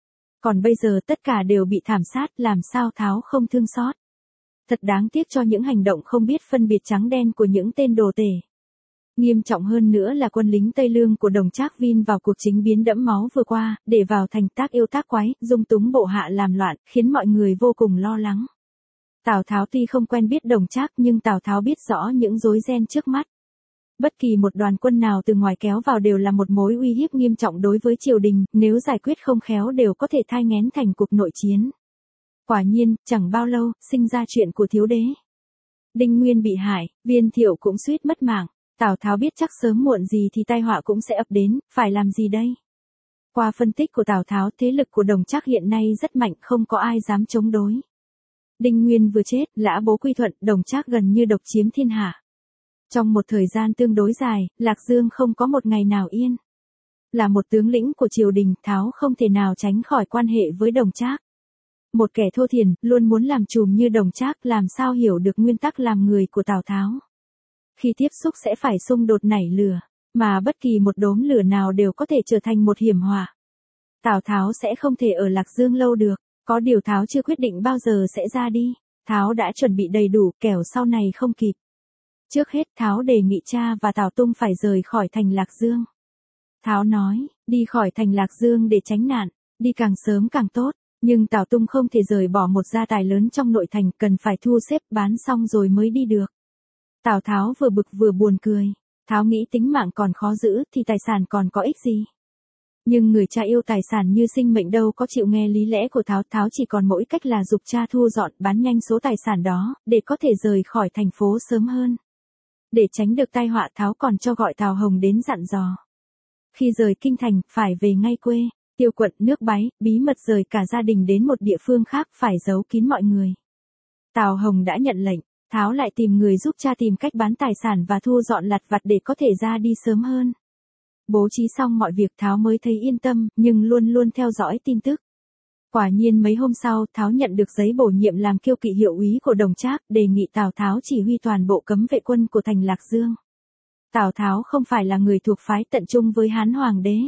Còn bây giờ tất cả đều bị thảm sát, làm sao Tháo không thương xót. Thật đáng tiếc cho những hành động không biết phân biệt trắng đen của những tên đồ tể. Nghiêm trọng hơn nữa là quân lính Tây Lương của Đồng Trác vin vào cuộc chính biến đẫm máu vừa qua, để vào thành tác yêu tác quái, dung túng bộ hạ làm loạn, khiến mọi người vô cùng lo lắng. Tào Tháo tuy không quen biết Đồng Trác nhưng Tào Tháo biết rõ những rối ren trước mắt. Bất kỳ một đoàn quân nào từ ngoài kéo vào đều là một mối uy hiếp nghiêm trọng đối với triều đình, nếu giải quyết không khéo đều có thể thai nghén thành cuộc nội chiến. Quả nhiên, chẳng bao lâu, sinh ra chuyện của thiếu đế. Đinh Nguyên bị hại, Viên Thiệu cũng suýt mất mạng. Tào Tháo biết chắc sớm muộn gì thì tai họa cũng sẽ ập đến, phải làm gì đây? Qua phân tích của Tào Tháo, thế lực của Đồng Trác hiện nay rất mạnh, không có ai dám chống đối. Đinh Nguyên vừa chết, Lã Bố quy thuận, Đồng Trác gần như độc chiếm thiên hạ. Trong một thời gian tương đối dài, Lạc Dương không có một ngày nào yên. Là một tướng lĩnh của triều đình, Tháo không thể nào tránh khỏi quan hệ với Đồng Trác. Một kẻ thô thiển, luôn muốn làm trùm như Đồng Trác, làm sao hiểu được nguyên tắc làm người của Tào Tháo. Khi tiếp xúc sẽ phải xung đột nảy lửa, mà bất kỳ một đốm lửa nào đều có thể trở thành một hiểm họa. Tào Tháo sẽ không thể ở Lạc Dương lâu được, có điều Tháo chưa quyết định bao giờ sẽ ra đi. Tháo đã chuẩn bị đầy đủ, kẻo sau này không kịp. Trước hết Tháo đề nghị cha và Tào Tung phải rời khỏi thành Lạc Dương. Tháo nói, đi khỏi thành Lạc Dương để tránh nạn, đi càng sớm càng tốt. Nhưng Tào Tung không thể rời bỏ một gia tài lớn trong nội thành, cần phải thu xếp bán xong rồi mới đi được. Tào Tháo vừa bực vừa buồn cười. Tháo nghĩ tính mạng còn khó giữ thì tài sản còn có ích gì. Nhưng người cha yêu tài sản như sinh mệnh đâu có chịu nghe lý lẽ của Tháo. Tháo chỉ còn mỗi cách là giục cha thu dọn bán nhanh số tài sản đó, để có thể rời khỏi thành phố sớm hơn. Để tránh được tai họa, Tháo còn cho gọi Tào Hồng đến dặn dò. Khi rời kinh thành, phải về ngay quê, Tiêu Quận, nước Báy, bí mật rời cả gia đình đến một địa phương khác, phải giấu kín mọi người. Tào Hồng đã nhận lệnh, Tháo lại tìm người giúp cha tìm cách bán tài sản và thu dọn lặt vặt để có thể ra đi sớm hơn. Bố trí xong mọi việc Tháo mới thấy yên tâm, nhưng luôn luôn theo dõi tin tức. Quả nhiên mấy hôm sau, Tháo nhận được giấy bổ nhiệm làm kiêu kỵ hiệu úy của Đồng Trác, đề nghị Tào Tháo chỉ huy toàn bộ cấm vệ quân của thành Lạc Dương. Tào Tháo không phải là người thuộc phái tận trung với Hán Hoàng đế.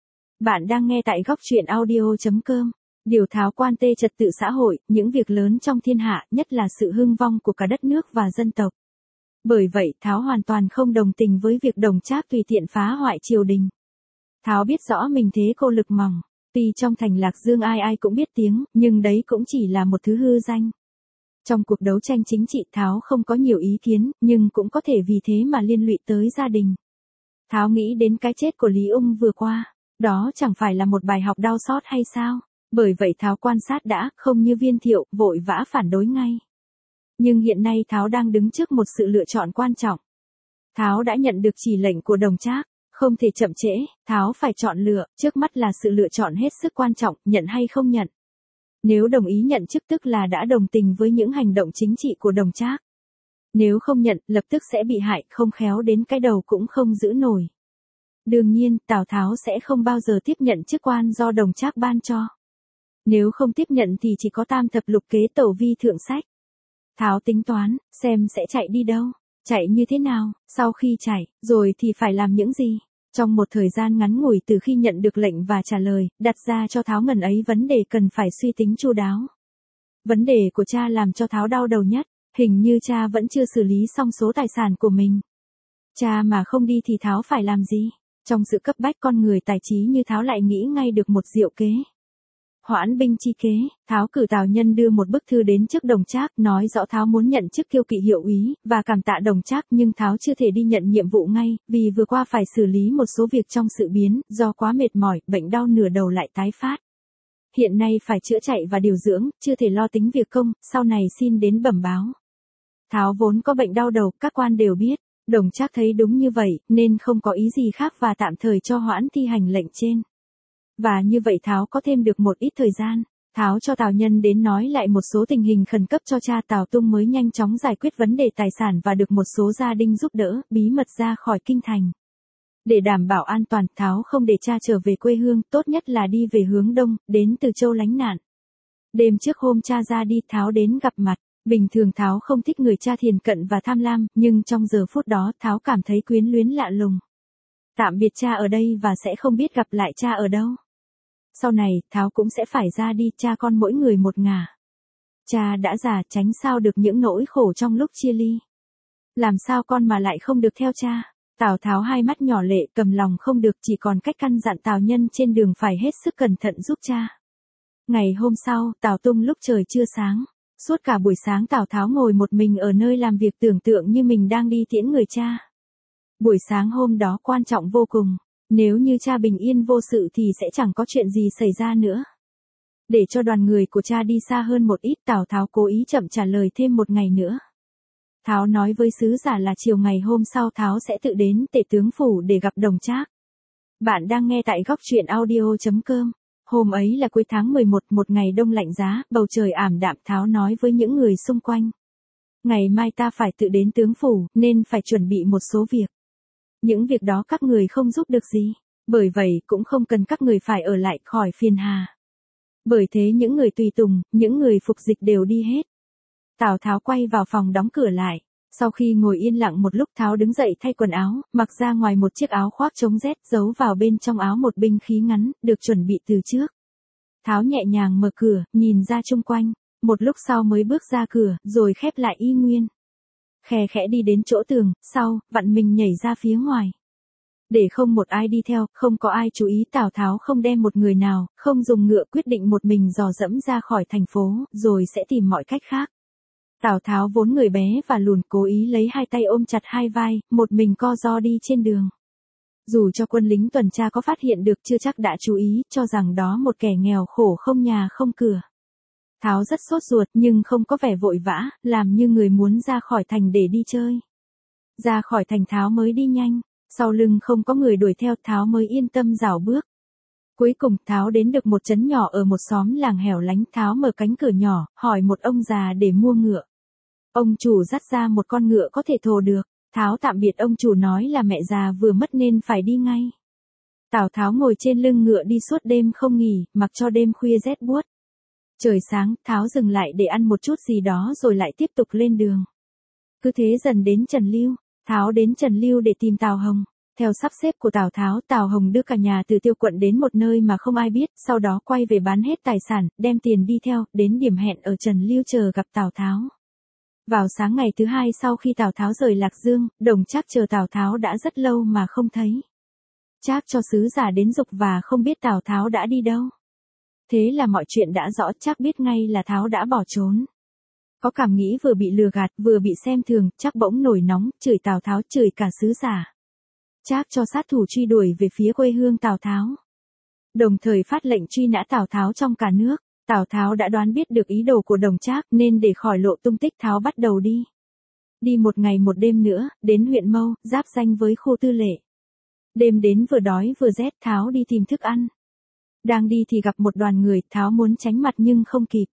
Bạn đang nghe tại góc truyện audio.com. Điều Tháo quan tê trật tự xã hội, những việc lớn trong thiên hạ, nhất là sự hưng vong của cả đất nước và dân tộc. Bởi vậy, Tháo hoàn toàn không đồng tình với việc Đồng Trác tùy tiện phá hoại triều đình. Tháo biết rõ mình thế cô lực mỏng. Tuy trong thành Lạc Dương ai ai cũng biết tiếng, nhưng đấy cũng chỉ là một thứ hư danh. Trong cuộc đấu tranh chính trị Tháo không có nhiều ý kiến, nhưng cũng có thể vì thế mà liên lụy tới gia đình. Tháo nghĩ đến cái chết của Lý Ung vừa qua, đó chẳng phải là một bài học đau xót hay sao? Bởi vậy Tháo quan sát đã, không như Viên Thiệu, vội vã phản đối ngay. Nhưng hiện nay Tháo đang đứng trước một sự lựa chọn quan trọng. Tháo đã nhận được chỉ lệnh của Đồng Trác, không thể chậm trễ, Tháo phải chọn lựa, trước mắt là sự lựa chọn hết sức quan trọng, nhận hay không nhận. Nếu đồng ý nhận chức tức là đã đồng tình với những hành động chính trị của Đồng Trác. Nếu không nhận, lập tức sẽ bị hại, không khéo đến cái đầu cũng không giữ nổi. Đương nhiên, Tào Tháo sẽ không bao giờ tiếp nhận chức quan do Đồng Trác ban cho. Nếu không tiếp nhận thì chỉ có tam thập lục kế tẩu vi thượng sách. Tháo tính toán, xem sẽ chạy đi đâu, chạy như thế nào, sau khi chạy, rồi thì phải làm những gì. Trong một thời gian ngắn ngủi từ khi nhận được lệnh và trả lời, đặt ra cho Tháo ngần ấy vấn đề cần phải suy tính chu đáo. Vấn đề của cha làm cho Tháo đau đầu nhất, hình như cha vẫn chưa xử lý xong số tài sản của mình. Cha mà không đi thì Tháo phải làm gì? Trong sự cấp bách con người tài trí như Tháo lại nghĩ ngay được một diệu kế. Hoãn binh chi kế, Tháo cử Tào Nhân đưa một bức thư đến trước Đồng Trác, nói rõ Tháo muốn nhận chức kiêu kỵ hiệu úy, và cảm tạ Đồng Trác, nhưng Tháo chưa thể đi nhận nhiệm vụ ngay, vì vừa qua phải xử lý một số việc trong sự biến, do quá mệt mỏi, bệnh đau nửa đầu lại tái phát. Hiện nay phải chữa chạy và điều dưỡng, chưa thể lo tính việc công, sau này xin đến bẩm báo. Tháo vốn có bệnh đau đầu, các quan đều biết, Đồng Trác thấy đúng như vậy, nên không có ý gì khác và tạm thời cho hoãn thi hành lệnh trên. Và như vậy Tháo có thêm được một ít thời gian. Tháo cho Tào Nhân đến nói lại một số tình hình khẩn cấp cho cha, Tào Tung mới nhanh chóng giải quyết vấn đề tài sản và được một số gia đình giúp đỡ, bí mật ra khỏi kinh thành. Để đảm bảo an toàn, Tháo không để cha trở về quê hương, tốt nhất là đi về hướng đông, đến Từ Châu lánh nạn. Đêm trước hôm cha ra đi, Tháo đến gặp mặt. Bình thường Tháo không thích người cha thiền cận và tham lam, nhưng trong giờ phút đó Tháo cảm thấy quyến luyến lạ lùng. Tạm biệt cha ở đây và sẽ không biết gặp lại cha ở đâu. Sau này, Tháo cũng sẽ phải ra đi, cha con mỗi người một ngả. Cha đã già, tránh sao được những nỗi khổ trong lúc chia ly. Làm sao con mà lại không được theo cha? Tào Tháo hai mắt nhỏ lệ, cầm lòng không được, chỉ còn cách căn dặn Tào Nhân trên đường phải hết sức cẩn thận giúp cha. Ngày hôm sau, Tào Tung lúc trời chưa sáng. Suốt cả buổi sáng Tào Tháo ngồi một mình ở nơi làm việc, tưởng tượng như mình đang đi tiễn người cha. Buổi sáng hôm đó quan trọng vô cùng. Nếu như cha bình yên vô sự thì sẽ chẳng có chuyện gì xảy ra nữa. Để cho đoàn người của cha đi xa hơn một ít, Tào Tháo cố ý chậm trả lời thêm một ngày nữa. Tháo nói với sứ giả là chiều ngày hôm sau Tháo sẽ tự đến Tể tướng phủ để gặp Đồng Trác. Bạn đang nghe tại góc truyện audio.com. Hôm ấy là cuối tháng 11, một ngày đông lạnh giá, bầu trời ảm đạm. Tháo nói với những người xung quanh. Ngày mai ta phải tự đến tướng phủ, nên phải chuẩn bị một số việc. Những việc đó các người không giúp được gì. Bởi vậy cũng không cần các người phải ở lại, khỏi phiền hà. Bởi thế những người tùy tùng, những người phục dịch đều đi hết. Tào Tháo quay vào phòng đóng cửa lại. Sau khi ngồi yên lặng một lúc, Tháo đứng dậy thay quần áo, mặc ra ngoài một chiếc áo khoác chống rét, giấu vào bên trong áo một binh khí ngắn, được chuẩn bị từ trước. Tháo nhẹ nhàng mở cửa, nhìn ra chung quanh. Một lúc sau mới bước ra cửa, rồi khép lại y nguyên. Khe khẽ đi đến chỗ tường, sau, vặn mình nhảy ra phía ngoài. Để không một ai đi theo, không có ai chú ý, Tào Tháo không đem một người nào, không dùng ngựa, quyết định một mình dò dẫm ra khỏi thành phố, rồi sẽ tìm mọi cách khác. Tào Tháo vốn người bé và lùn, cố ý lấy hai tay ôm chặt hai vai, một mình co ro đi trên đường. Dù cho quân lính tuần tra có phát hiện được chưa chắc đã chú ý, cho rằng đó một kẻ nghèo khổ không nhà không cửa. Tháo rất sốt ruột nhưng không có vẻ vội vã, làm như người muốn ra khỏi thành để đi chơi. Ra khỏi thành Tháo mới đi nhanh, sau lưng không có người đuổi theo, Tháo mới yên tâm rảo bước. Cuối cùng Tháo đến được một trấn nhỏ ở một xóm làng hẻo lánh. Tháo mở cánh cửa nhỏ, hỏi một ông già để mua ngựa. Ông chủ dắt ra một con ngựa có thể thồ được. Tháo tạm biệt ông chủ nói là mẹ già vừa mất nên phải đi ngay. Tào Tháo ngồi trên lưng ngựa đi suốt đêm không nghỉ, mặc cho đêm khuya rét buốt. Trời sáng, Tháo dừng lại để ăn một chút gì đó rồi lại tiếp tục lên đường. Cứ thế dần đến Trần Lưu. Tháo đến Trần Lưu để tìm Tào Hồng. Theo sắp xếp của Tào Tháo, Tào Hồng đưa cả nhà từ Tiêu Quận đến một nơi mà không ai biết, sau đó quay về bán hết tài sản, đem tiền đi theo, đến điểm hẹn ở Trần Lưu chờ gặp Tào Tháo. Vào sáng ngày thứ hai sau khi Tào Tháo rời Lạc Dương, Đồng Trác chờ Tào Tháo đã rất lâu mà không thấy. Trác cho sứ giả đến giục và không biết Tào Tháo đã đi đâu. Thế là mọi chuyện đã rõ, Trác biết ngay là Tháo đã bỏ trốn. Có cảm nghĩ vừa bị lừa gạt, vừa bị xem thường, Trác bỗng nổi nóng, chửi Tào Tháo, chửi cả sứ giả. Trác cho sát thủ truy đuổi về phía quê hương Tào Tháo. Đồng thời phát lệnh truy nã Tào Tháo trong cả nước. Tào Tháo đã đoán biết được ý đồ của Đồng Trác nên để khỏi lộ tung tích, Tháo bắt đầu đi. Đi một ngày một đêm nữa, đến huyện Mâu, giáp ranh với khu Tư Lệ. Đêm đến vừa đói vừa rét, Tháo đi tìm thức ăn. Đang đi thì gặp một đoàn người, Tháo muốn tránh mặt nhưng không kịp.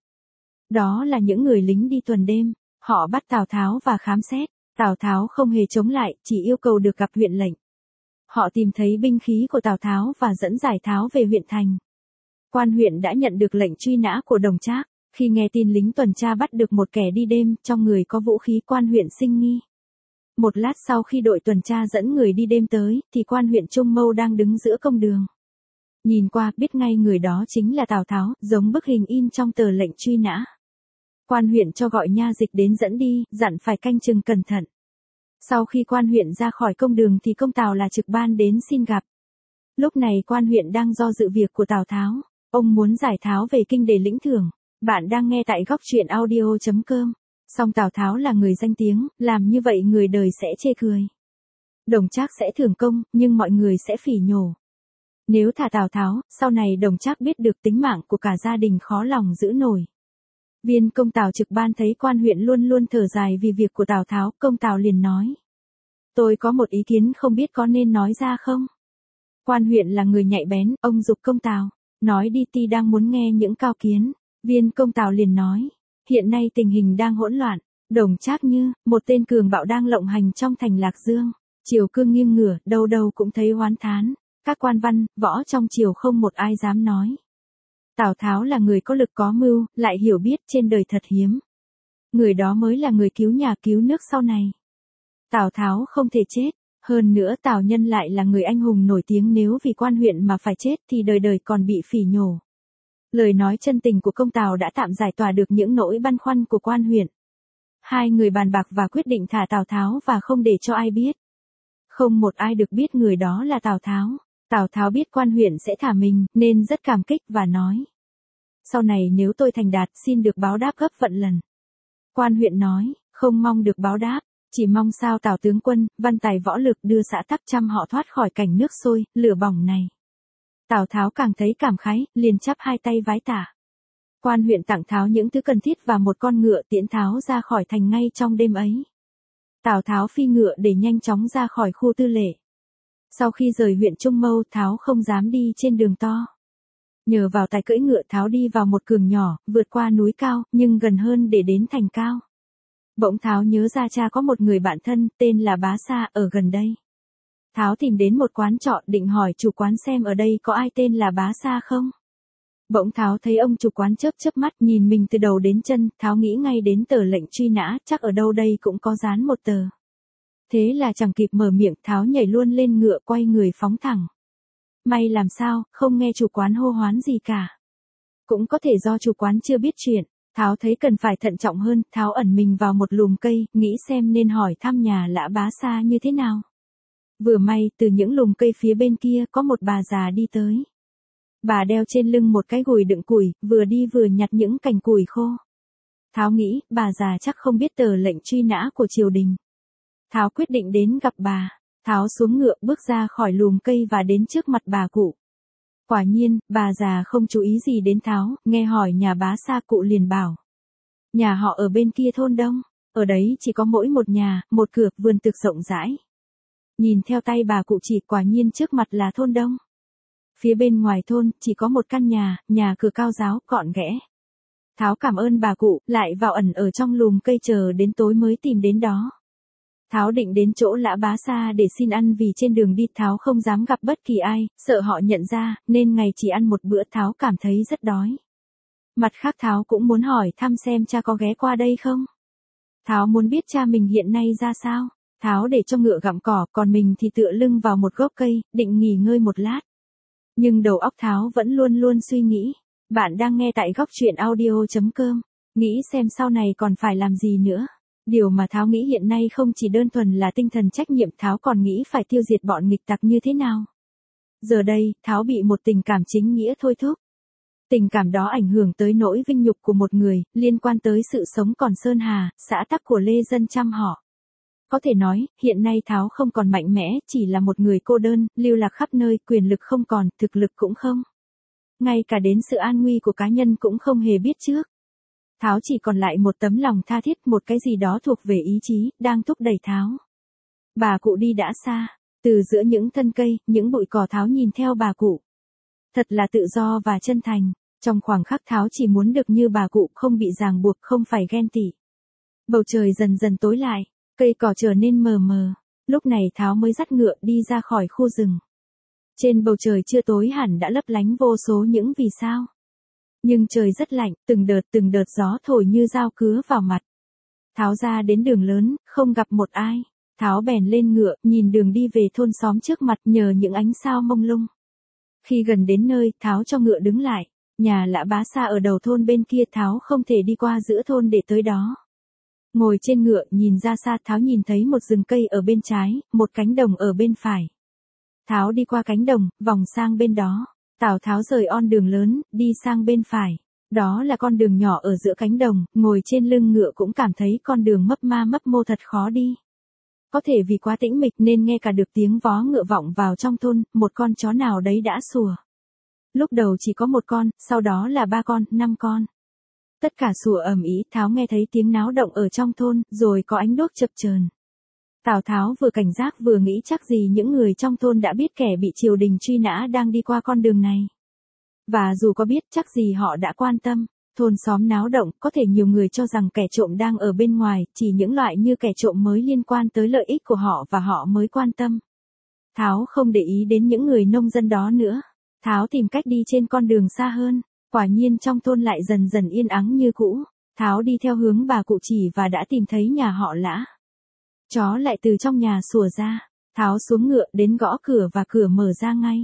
Đó là những người lính đi tuần đêm, họ bắt Tào Tháo và khám xét. Tào Tháo không hề chống lại, chỉ yêu cầu được gặp huyện lệnh. Họ tìm thấy binh khí của Tào Tháo và dẫn giải Tháo về huyện thành. Quan huyện đã nhận được lệnh truy nã của Đồng Trác. Khi nghe tin lính tuần tra bắt được một kẻ đi đêm, trong người có vũ khí, quan huyện sinh nghi. Một lát sau khi đội tuần tra dẫn người đi đêm tới, thì quan huyện Trung Mâu đang đứng giữa công đường. Nhìn qua, biết ngay người đó chính là Tào Tháo, giống bức hình in trong tờ lệnh truy nã. Quan huyện cho gọi nha dịch đến dẫn đi, dặn phải canh chừng cẩn thận. Sau khi quan huyện ra khỏi công đường thì công Tào là Trực Ban đến xin gặp. Lúc này quan huyện đang do dự việc của Tào Tháo. Ông muốn giải Tháo về kinh để lĩnh thưởng. Bạn đang nghe tại góc truyện audio.com. Song Tào Tháo là người danh tiếng, làm như vậy người đời sẽ chê cười. Đồng Trác sẽ thưởng công, nhưng mọi người sẽ phỉ nhổ. Nếu thả Tào Tháo, sau này Đồng Trác biết được tính mạng của cả gia đình khó lòng giữ nổi. Viên công Tào Trực Ban thấy quan huyện luôn luôn thở dài vì việc của Tào Tháo, công Tào liền nói. Tôi có một ý kiến không biết có nên nói ra không? Quan huyện là người nhạy bén, ông giục công Tào. Nói đi, ti đang muốn nghe những cao kiến. Viên công Tào liền nói. Hiện nay tình hình đang hỗn loạn. Đồng Trác như một tên cường bạo đang lộng hành trong thành Lạc Dương. Triều cương nghiêng ngửa, đâu đâu cũng thấy oán thán. Các quan văn, võ trong triều không một ai dám nói. Tào Tháo là người có lực có mưu, lại hiểu biết trên đời thật hiếm. Người đó mới là người cứu nhà cứu nước sau này. Tào Tháo không thể chết. Hơn nữa Tào Nhân lại là người anh hùng nổi tiếng, nếu vì quan huyện mà phải chết thì đời đời còn bị phỉ nhổ. Lời nói chân tình của công Tào đã tạm giải tỏa được những nỗi băn khoăn của quan huyện. Hai người bàn bạc và quyết định thả Tào Tháo và không để cho ai biết. Không một ai được biết người đó là Tào Tháo. Tào Tháo biết quan huyện sẽ thả mình, nên rất cảm kích và nói. Sau này nếu tôi thành đạt, xin được báo đáp gấp vạn lần. Quan huyện nói, không mong được báo đáp, chỉ mong sao Tào tướng quân, văn tài võ lực đưa xã Tắc Trăm họ thoát khỏi cảnh nước sôi, lửa bỏng này. Tào Tháo càng thấy cảm khái, liền chắp hai tay vái tạ. Quan huyện tặng Tháo những thứ cần thiết và một con ngựa, tiễn Tháo ra khỏi thành ngay trong đêm ấy. Tào Tháo phi ngựa để nhanh chóng ra khỏi khu Tư Lệ. Sau khi rời huyện Trung Mâu, Tháo không dám đi trên đường to. Nhờ vào tài cưỡi ngựa, Tháo đi vào một cường nhỏ, vượt qua núi cao, nhưng gần hơn để đến thành cao. Bỗng Tháo nhớ ra cha có một người bạn thân, tên là Bá Sa, ở gần đây. Tháo tìm đến một quán trọ, định hỏi chủ quán xem ở đây có ai tên là Bá Sa không. Bỗng Tháo thấy ông chủ quán chớp chớp mắt nhìn mình từ đầu đến chân, Tháo nghĩ ngay đến tờ lệnh truy nã, chắc ở đâu đây cũng có dán một tờ. Thế là chẳng kịp mở miệng, Tháo nhảy luôn lên ngựa, quay người phóng thẳng. May làm sao, không nghe chủ quán hô hoán gì cả. Cũng có thể do chủ quán chưa biết chuyện. Tháo thấy cần phải thận trọng hơn, Tháo ẩn mình vào một lùm cây, nghĩ xem nên hỏi thăm nhà lã Bá Sa như thế nào. Vừa may từ những lùm cây phía bên kia có một bà già đi tới. Bà đeo trên lưng một cái gùi đựng củi, vừa đi vừa nhặt những cành củi khô. Tháo nghĩ, bà già chắc không biết tờ lệnh truy nã của triều đình. Tháo quyết định đến gặp bà. Tháo xuống ngựa bước ra khỏi lùm cây và đến trước mặt bà cụ. Quả nhiên, bà già không chú ý gì đến Tháo, nghe hỏi nhà bá Sa, cụ liền bảo. Nhà họ ở bên kia thôn Đông, ở đấy chỉ có mỗi một nhà, một cửa, vườn tược rộng rãi. Nhìn theo tay bà cụ chỉ, quả nhiên trước mặt là thôn Đông. Phía bên ngoài thôn, chỉ có một căn nhà cửa cao ráo, gọn ghẽ. Tháo cảm ơn bà cụ, lại vào ẩn ở trong lùm cây chờ đến tối mới tìm đến đó. Tháo định đến chỗ Lã Bá Sa để xin ăn vì trên đường đi Tháo không dám gặp bất kỳ ai, sợ họ nhận ra, nên ngày chỉ ăn một bữa Tháo cảm thấy rất đói. Mặt khác Tháo cũng muốn hỏi thăm xem cha có ghé qua đây không. Tháo muốn biết cha mình hiện nay ra sao. Tháo để cho ngựa gặm cỏ, còn mình thì tựa lưng vào một gốc cây, định nghỉ ngơi một lát. Nhưng đầu óc Tháo vẫn luôn luôn suy nghĩ. Bạn đang nghe tại Góc Truyện Audio.com. Nghĩ xem sau này còn phải làm gì nữa. Điều mà Tháo nghĩ hiện nay không chỉ đơn thuần là tinh thần trách nhiệm, Tháo còn nghĩ phải tiêu diệt bọn nghịch tặc như thế nào. Giờ đây, Tháo bị một tình cảm chính nghĩa thôi thúc. Tình cảm đó ảnh hưởng tới nỗi vinh nhục của một người, liên quan tới sự sống còn sơn hà, xã tắc của lê dân trăm họ. Có thể nói, hiện nay Tháo không còn mạnh mẽ, chỉ là một người cô đơn, lưu lạc khắp nơi, quyền lực không còn, thực lực cũng không. Ngay cả đến sự an nguy của cá nhân cũng không hề biết trước. Tháo chỉ còn lại một tấm lòng tha thiết, một cái gì đó thuộc về ý chí, đang thúc đẩy Tháo. Bà cụ đi đã xa, từ giữa những thân cây, những bụi cỏ Tháo nhìn theo bà cụ. Thật là tự do và chân thành, trong khoảng khắc Tháo chỉ muốn được như bà cụ, không bị ràng buộc, không phải ghen tị. Bầu trời dần dần tối lại, cây cỏ trở nên mờ mờ, lúc này Tháo mới dắt ngựa đi ra khỏi khu rừng. Trên bầu trời chưa tối hẳn đã lấp lánh vô số những vì sao. Nhưng trời rất lạnh, từng đợt gió thổi như dao cứa vào mặt. Tháo ra đến đường lớn, không gặp một ai. Tháo bèn lên ngựa, nhìn đường đi về thôn xóm trước mặt nhờ những ánh sao mông lung. Khi gần đến nơi, Tháo cho ngựa đứng lại. Nhà Lã Bá Sa ở đầu thôn bên kia, Tháo không thể đi qua giữa thôn để tới đó. Ngồi trên ngựa, nhìn ra xa, Tháo nhìn thấy một rừng cây ở bên trái, một cánh đồng ở bên phải. Tháo đi qua cánh đồng, vòng sang bên đó. Tào Tháo rời đường lớn, đi sang bên phải. Đó là con đường nhỏ ở giữa cánh đồng, ngồi trên lưng ngựa cũng cảm thấy con đường mấp ma mấp mô thật khó đi. Có thể vì quá tĩnh mịch nên nghe cả được tiếng vó ngựa vọng vào trong thôn, một con chó nào đấy đã sủa. Lúc đầu chỉ có một con, sau đó là 3 con, 5 con. Tất cả sủa ầm ĩ, Tháo nghe thấy tiếng náo động ở trong thôn, rồi có ánh đuốc chập chờn. Tào Tháo vừa cảnh giác vừa nghĩ chắc gì những người trong thôn đã biết kẻ bị triều đình truy nã đang đi qua con đường này. Và dù có biết chắc gì họ đã quan tâm. Thôn xóm náo động, có thể nhiều người cho rằng kẻ trộm đang ở bên ngoài, chỉ những loại như kẻ trộm mới liên quan tới lợi ích của họ và họ mới quan tâm. Tháo không để ý đến những người nông dân đó nữa. Tháo tìm cách đi trên con đường xa hơn. Quả nhiên trong thôn lại dần dần yên ắng như cũ. Tháo đi theo hướng bà cụ chỉ và đã tìm thấy nhà họ Lã. Chó lại từ trong nhà sủa ra. Tháo xuống ngựa đến gõ cửa và cửa mở ra ngay.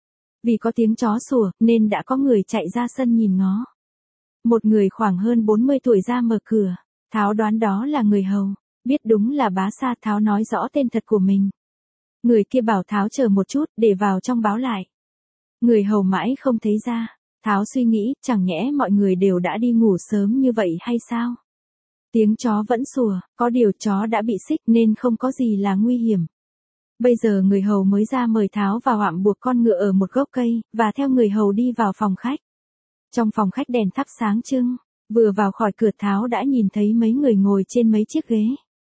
Vì có tiếng chó sủa nên đã có người chạy ra sân nhìn ngó. Một người khoảng hơn 40 tuổi ra mở cửa. Tháo đoán đó là người hầu. Biết đúng là Bá Sa, Tháo nói rõ tên thật của mình. Người kia bảo Tháo chờ một chút để vào trong báo lại. Người hầu mãi không thấy ra. Tháo suy nghĩ, chẳng nhẽ mọi người đều đã đi ngủ sớm như vậy hay sao? Tiếng chó vẫn sủa, có điều chó đã bị xích nên không có gì là nguy hiểm. Bây giờ người hầu mới ra mời Tháo vào hạm buộc con ngựa ở một gốc cây, và theo người hầu đi vào phòng khách. Trong phòng khách đèn thắp sáng trưng, vừa vào khỏi cửa Tháo đã nhìn thấy mấy người ngồi trên mấy chiếc ghế.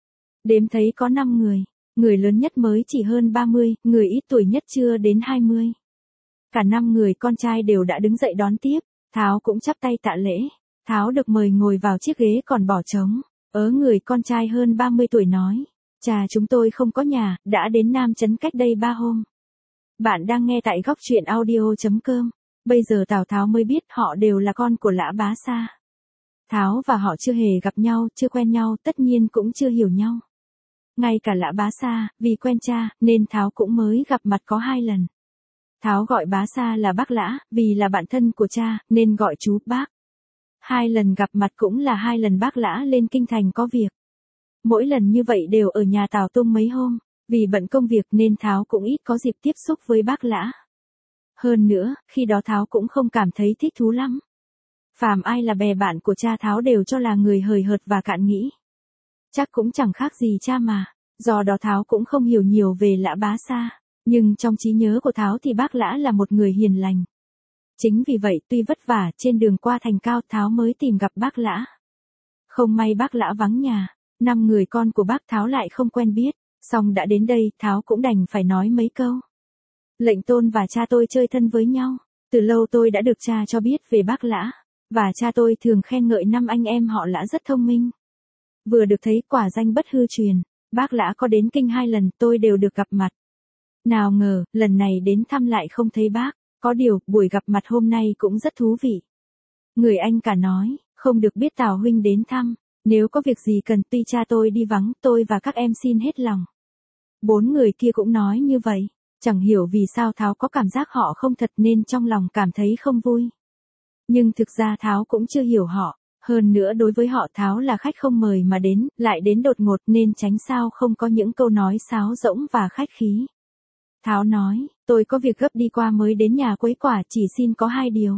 Đếm thấy có 5 người lớn nhất mới chỉ hơn 30, người ít tuổi nhất chưa đến 20. Cả 5 người con trai đều đã đứng dậy đón tiếp, Tháo cũng chắp tay tạ lễ. Tháo được mời ngồi vào chiếc ghế còn bỏ trống. Người con trai hơn 30 tuổi nói, cha chúng tôi không có nhà, đã đến Nam Trấn cách đây 3 hôm. Bạn đang nghe tại Góc Truyện Audio.com. Bây giờ Tào Tháo mới biết họ đều là con của Lã Bá Sa. Tháo và họ chưa hề gặp nhau, chưa quen nhau, tất nhiên cũng chưa hiểu nhau. Ngay cả Lã Bá Sa, vì quen cha, nên Tháo cũng mới gặp mặt có 2 lần. Tháo gọi Bá Sa là bác Lã, vì là bạn thân của cha, nên gọi chú bác. 2 lần gặp mặt cũng là 2 lần bác Lã lên kinh thành có việc. Mỗi lần như vậy đều ở nhà Tào Tung mấy hôm. Vì bận công việc nên Tháo cũng ít có dịp tiếp xúc với bác Lã. Hơn nữa, khi đó Tháo cũng không cảm thấy thích thú lắm. Phàm ai là bè bạn của cha Tháo đều cho là người hời hợt và cạn nghĩ. Chắc cũng chẳng khác gì cha mà, do đó Tháo cũng không hiểu nhiều về Lã Bá Sa, nhưng trong trí nhớ của Tháo thì bác Lã là một người hiền lành. Chính vì vậy tuy vất vả trên đường qua thành Cao Tháo mới tìm gặp bác Lã. Không may bác Lã vắng nhà, 5 người con của bác Tháo lại không quen biết, song đã đến đây Tháo cũng đành phải nói mấy câu. Lệnh Tôn và cha tôi chơi thân với nhau, từ lâu tôi đã được cha cho biết về bác Lã, và cha tôi thường khen ngợi 5 anh em họ Lã rất thông minh. Vừa được thấy quả danh bất hư truyền, bác Lã có đến kinh 2 lần tôi đều được gặp mặt. Nào ngờ, lần này đến thăm lại không thấy bác, có điều, buổi gặp mặt hôm nay cũng rất thú vị. Người anh cả nói, không được biết Tào huynh đến thăm, nếu có việc gì cần tuy cha tôi đi vắng tôi và các em xin hết lòng. 4 người kia cũng nói như vậy, chẳng hiểu vì sao Tháo có cảm giác họ không thật nên trong lòng cảm thấy không vui. Nhưng thực ra Tháo cũng chưa hiểu họ, hơn nữa đối với họ Tháo là khách không mời mà đến, lại đến đột ngột nên tránh sao không có những câu nói sáo rỗng và khách khí. Tháo nói, tôi có việc gấp đi qua mới đến nhà quấy quả chỉ xin có 2 điều.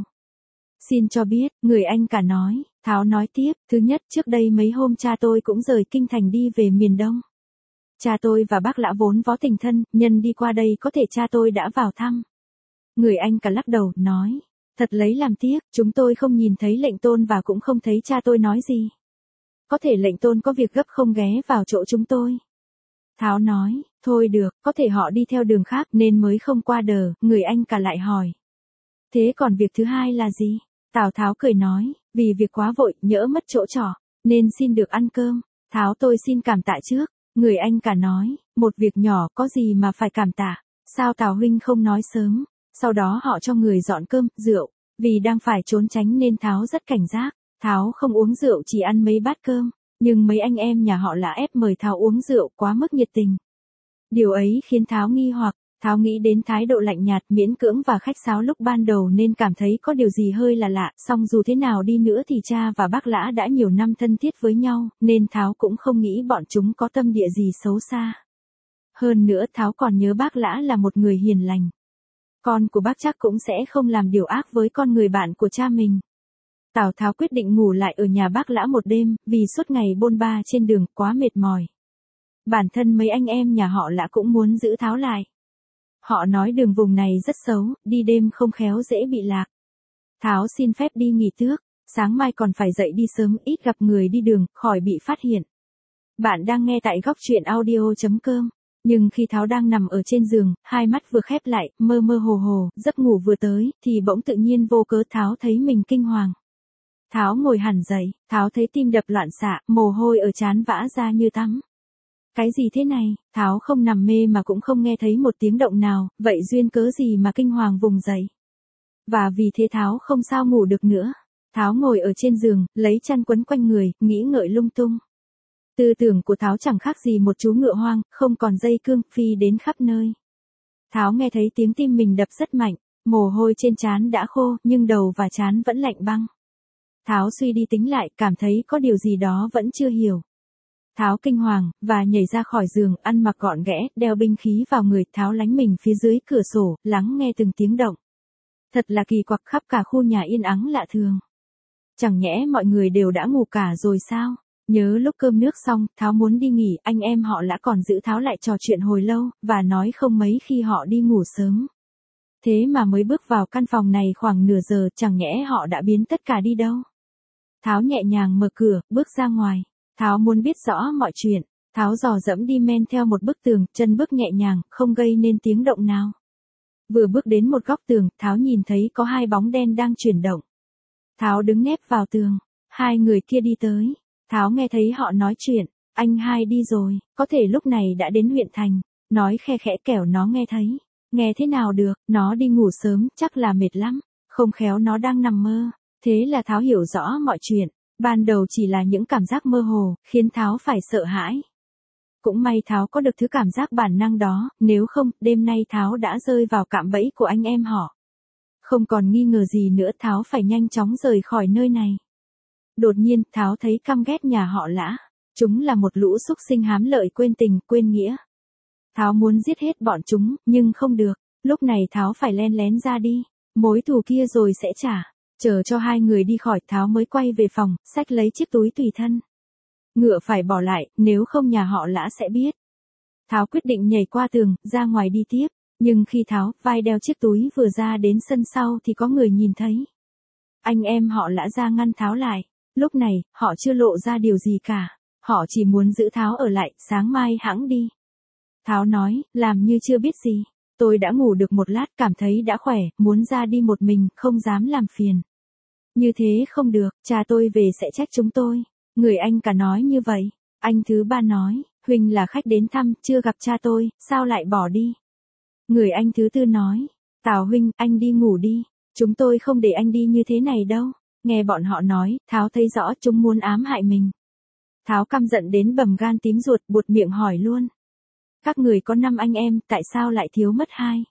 Xin cho biết, người anh cả nói, Tháo nói tiếp, thứ nhất trước đây mấy hôm cha tôi cũng rời kinh thành đi về miền Đông. Cha tôi và bác Lã vốn võ tình thân, nhân đi qua đây có thể cha tôi đã vào thăm. Người anh cả lắc đầu, nói, thật lấy làm tiếc, chúng tôi không nhìn thấy lệnh Tôn và cũng không thấy cha tôi nói gì. Có thể lệnh Tôn có việc gấp không ghé vào chỗ chúng tôi. Tháo nói, thôi được, có thể họ đi theo đường khác nên mới không qua đờ, người anh cả lại hỏi. Thế còn việc thứ hai là gì? Tào Tháo cười nói, vì việc quá vội, nhỡ mất chỗ trọ, nên xin được ăn cơm. Tháo tôi xin cảm tạ trước. Người anh cả nói, một việc nhỏ có gì mà phải cảm tạ, sao Tào huynh không nói sớm. Sau đó họ cho người dọn cơm, rượu, vì đang phải trốn tránh nên Tháo rất cảnh giác. Tháo không uống rượu chỉ ăn mấy bát cơm, nhưng mấy anh em nhà họ Lã ép mời Tháo uống rượu quá mức nhiệt tình. Điều ấy khiến Tháo nghi hoặc, Tháo nghĩ đến thái độ lạnh nhạt miễn cưỡng và khách sáo lúc ban đầu nên cảm thấy có điều gì hơi là lạ, song dù thế nào đi nữa thì cha và bác Lã đã nhiều năm thân thiết với nhau, nên Tháo cũng không nghĩ bọn chúng có tâm địa gì xấu xa. Hơn nữa Tháo còn nhớ bác Lã là một người hiền lành. Con của bác chắc cũng sẽ không làm điều ác với con người bạn của cha mình. Tào Tháo quyết định ngủ lại ở nhà bác Lã một đêm, vì suốt ngày bôn ba trên đường quá mệt mỏi. Bản thân mấy anh em nhà họ Lã cũng muốn giữ Tháo lại. Họ nói đường vùng này rất xấu, đi đêm không khéo dễ bị lạc. Tháo xin phép đi nghỉ trước, sáng mai còn phải dậy đi sớm ít gặp người đi đường, khỏi bị phát hiện. Bạn đang nghe tại góc truyện audio.com. Nhưng khi Tháo đang nằm ở trên giường, hai mắt vừa khép lại, mơ mơ hồ hồ, giấc ngủ vừa tới, thì bỗng tự nhiên vô cớ Tháo thấy mình kinh hoàng. Tháo ngồi hẳn dậy, Tháo thấy tim đập loạn xạ, mồ hôi ở trán vã ra như tắm. Cái gì thế này? Tháo không nằm mê mà cũng không nghe thấy một tiếng động nào, vậy duyên cớ gì mà kinh hoàng vùng dậy. Và vì thế Tháo không sao ngủ được nữa. Tháo ngồi ở trên giường, lấy chăn quấn quanh người, nghĩ ngợi lung tung. Tư tưởng của Tháo chẳng khác gì một chú ngựa hoang, không còn dây cương, phi đến khắp nơi. Tháo nghe thấy tiếng tim mình đập rất mạnh, mồ hôi trên trán đã khô, nhưng đầu và trán vẫn lạnh băng. Tháo suy đi tính lại, cảm thấy có điều gì đó vẫn chưa hiểu. Tháo kinh hoàng, và nhảy ra khỏi giường, ăn mặc gọn ghẽ, đeo binh khí vào người, Tháo lánh mình phía dưới cửa sổ, lắng nghe từng tiếng động. Thật là kỳ quặc, khắp cả khu nhà yên ắng lạ thường. Chẳng nhẽ mọi người đều đã ngủ cả rồi sao? Nhớ lúc cơm nước xong, Tháo muốn đi nghỉ, anh em họ Lã còn giữ Tháo lại trò chuyện hồi lâu, và nói không mấy khi họ đi ngủ sớm. Thế mà mới bước vào căn phòng này khoảng nửa giờ, chẳng nhẽ họ đã biến tất cả đi đâu? Tháo nhẹ nhàng mở cửa, bước ra ngoài. Tháo muốn biết rõ mọi chuyện. Tháo dò dẫm đi men theo một bức tường, chân bước nhẹ nhàng, không gây nên tiếng động nào. Vừa bước đến một góc tường, Tháo nhìn thấy có 2 bóng đen đang chuyển động. Tháo đứng nép vào tường. 2 người kia đi tới. Tháo nghe thấy họ nói chuyện. Anh hai đi rồi, có thể lúc này đã đến huyện thành. Nói khe khẽ kẻo nó nghe thấy. Nghe thế nào được, nó đi ngủ sớm, chắc là mệt lắm. Không khéo nó đang nằm mơ. Thế là Tháo hiểu rõ mọi chuyện. Ban đầu chỉ là những cảm giác mơ hồ, khiến Tháo phải sợ hãi. Cũng may Tháo có được thứ cảm giác bản năng đó, nếu không, đêm nay Tháo đã rơi vào cạm bẫy của anh em họ. Không còn nghi ngờ gì nữa, Tháo phải nhanh chóng rời khỏi nơi này. Đột nhiên, Tháo thấy căm ghét nhà họ Lã. Chúng là một lũ súc sinh hám lợi quên tình, quên nghĩa. Tháo muốn giết hết bọn chúng, nhưng không được. Lúc này Tháo phải len lén ra đi. Mối thù kia rồi sẽ trả. Chờ cho hai người đi khỏi, Tháo mới quay về phòng, xách lấy chiếc túi tùy thân. Ngựa phải bỏ lại, nếu không nhà họ Lã sẽ biết. Tháo quyết định nhảy qua tường, ra ngoài đi tiếp. Nhưng khi Tháo, vai đeo chiếc túi vừa ra đến sân sau thì có người nhìn thấy. Anh em họ Lã ra ngăn Tháo lại. Lúc này, họ chưa lộ ra điều gì cả. Họ chỉ muốn giữ Tháo ở lại, sáng mai hẵng đi. Tháo nói, làm như chưa biết gì. Tôi đã ngủ được một lát, cảm thấy đã khỏe, muốn ra đi một mình, không dám làm phiền. Như thế không được, cha tôi về sẽ trách chúng tôi. Người anh cả nói như vậy. Anh thứ ba nói, Huynh là khách đến thăm, chưa gặp cha tôi, sao lại bỏ đi? Người anh thứ tư nói, Tào Huynh, anh đi ngủ đi. Chúng tôi không để anh đi như thế này đâu. Nghe bọn họ nói, Tháo thấy rõ chúng muốn ám hại mình. Tháo căm giận đến bầm gan tím ruột, buột miệng hỏi luôn. Các người có 5 anh em, tại sao lại thiếu mất 2?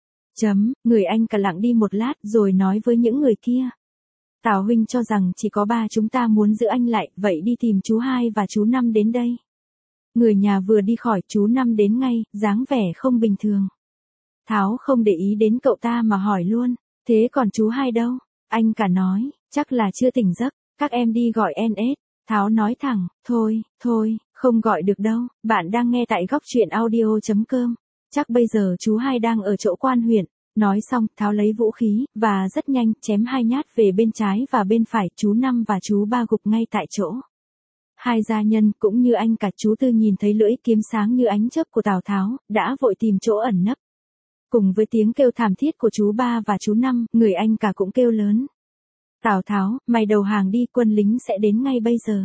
Người anh cả lặng đi một lát rồi nói với những người kia. Tào Huynh cho rằng chỉ có 3 chúng ta muốn giữ anh lại, vậy đi tìm chú 2 và chú 5 đến đây. Người nhà vừa đi khỏi, chú 5 đến ngay, dáng vẻ không bình thường. Tháo không để ý đến cậu ta mà hỏi luôn, thế còn chú 2 đâu? Anh cả nói, chắc là chưa tỉnh giấc, các em đi gọi NS. Tháo nói thẳng, thôi, không gọi được đâu, bạn đang nghe tại góc truyện audio.com. Chắc bây giờ chú 2 đang ở chỗ quan huyện. Nói xong, Tháo lấy vũ khí, và rất nhanh, chém 2 nhát về bên trái và bên phải, chú 5 và chú 3 gục ngay tại chỗ. Hai gia nhân, cũng như anh cả chú Tư nhìn thấy lưỡi kiếm sáng như ánh chớp của Tào Tháo, đã vội tìm chỗ ẩn nấp. Cùng với tiếng kêu thảm thiết của chú 3 và chú 5, người anh cả cũng kêu lớn. Tào Tháo, mày đầu hàng đi, quân lính sẽ đến ngay bây giờ.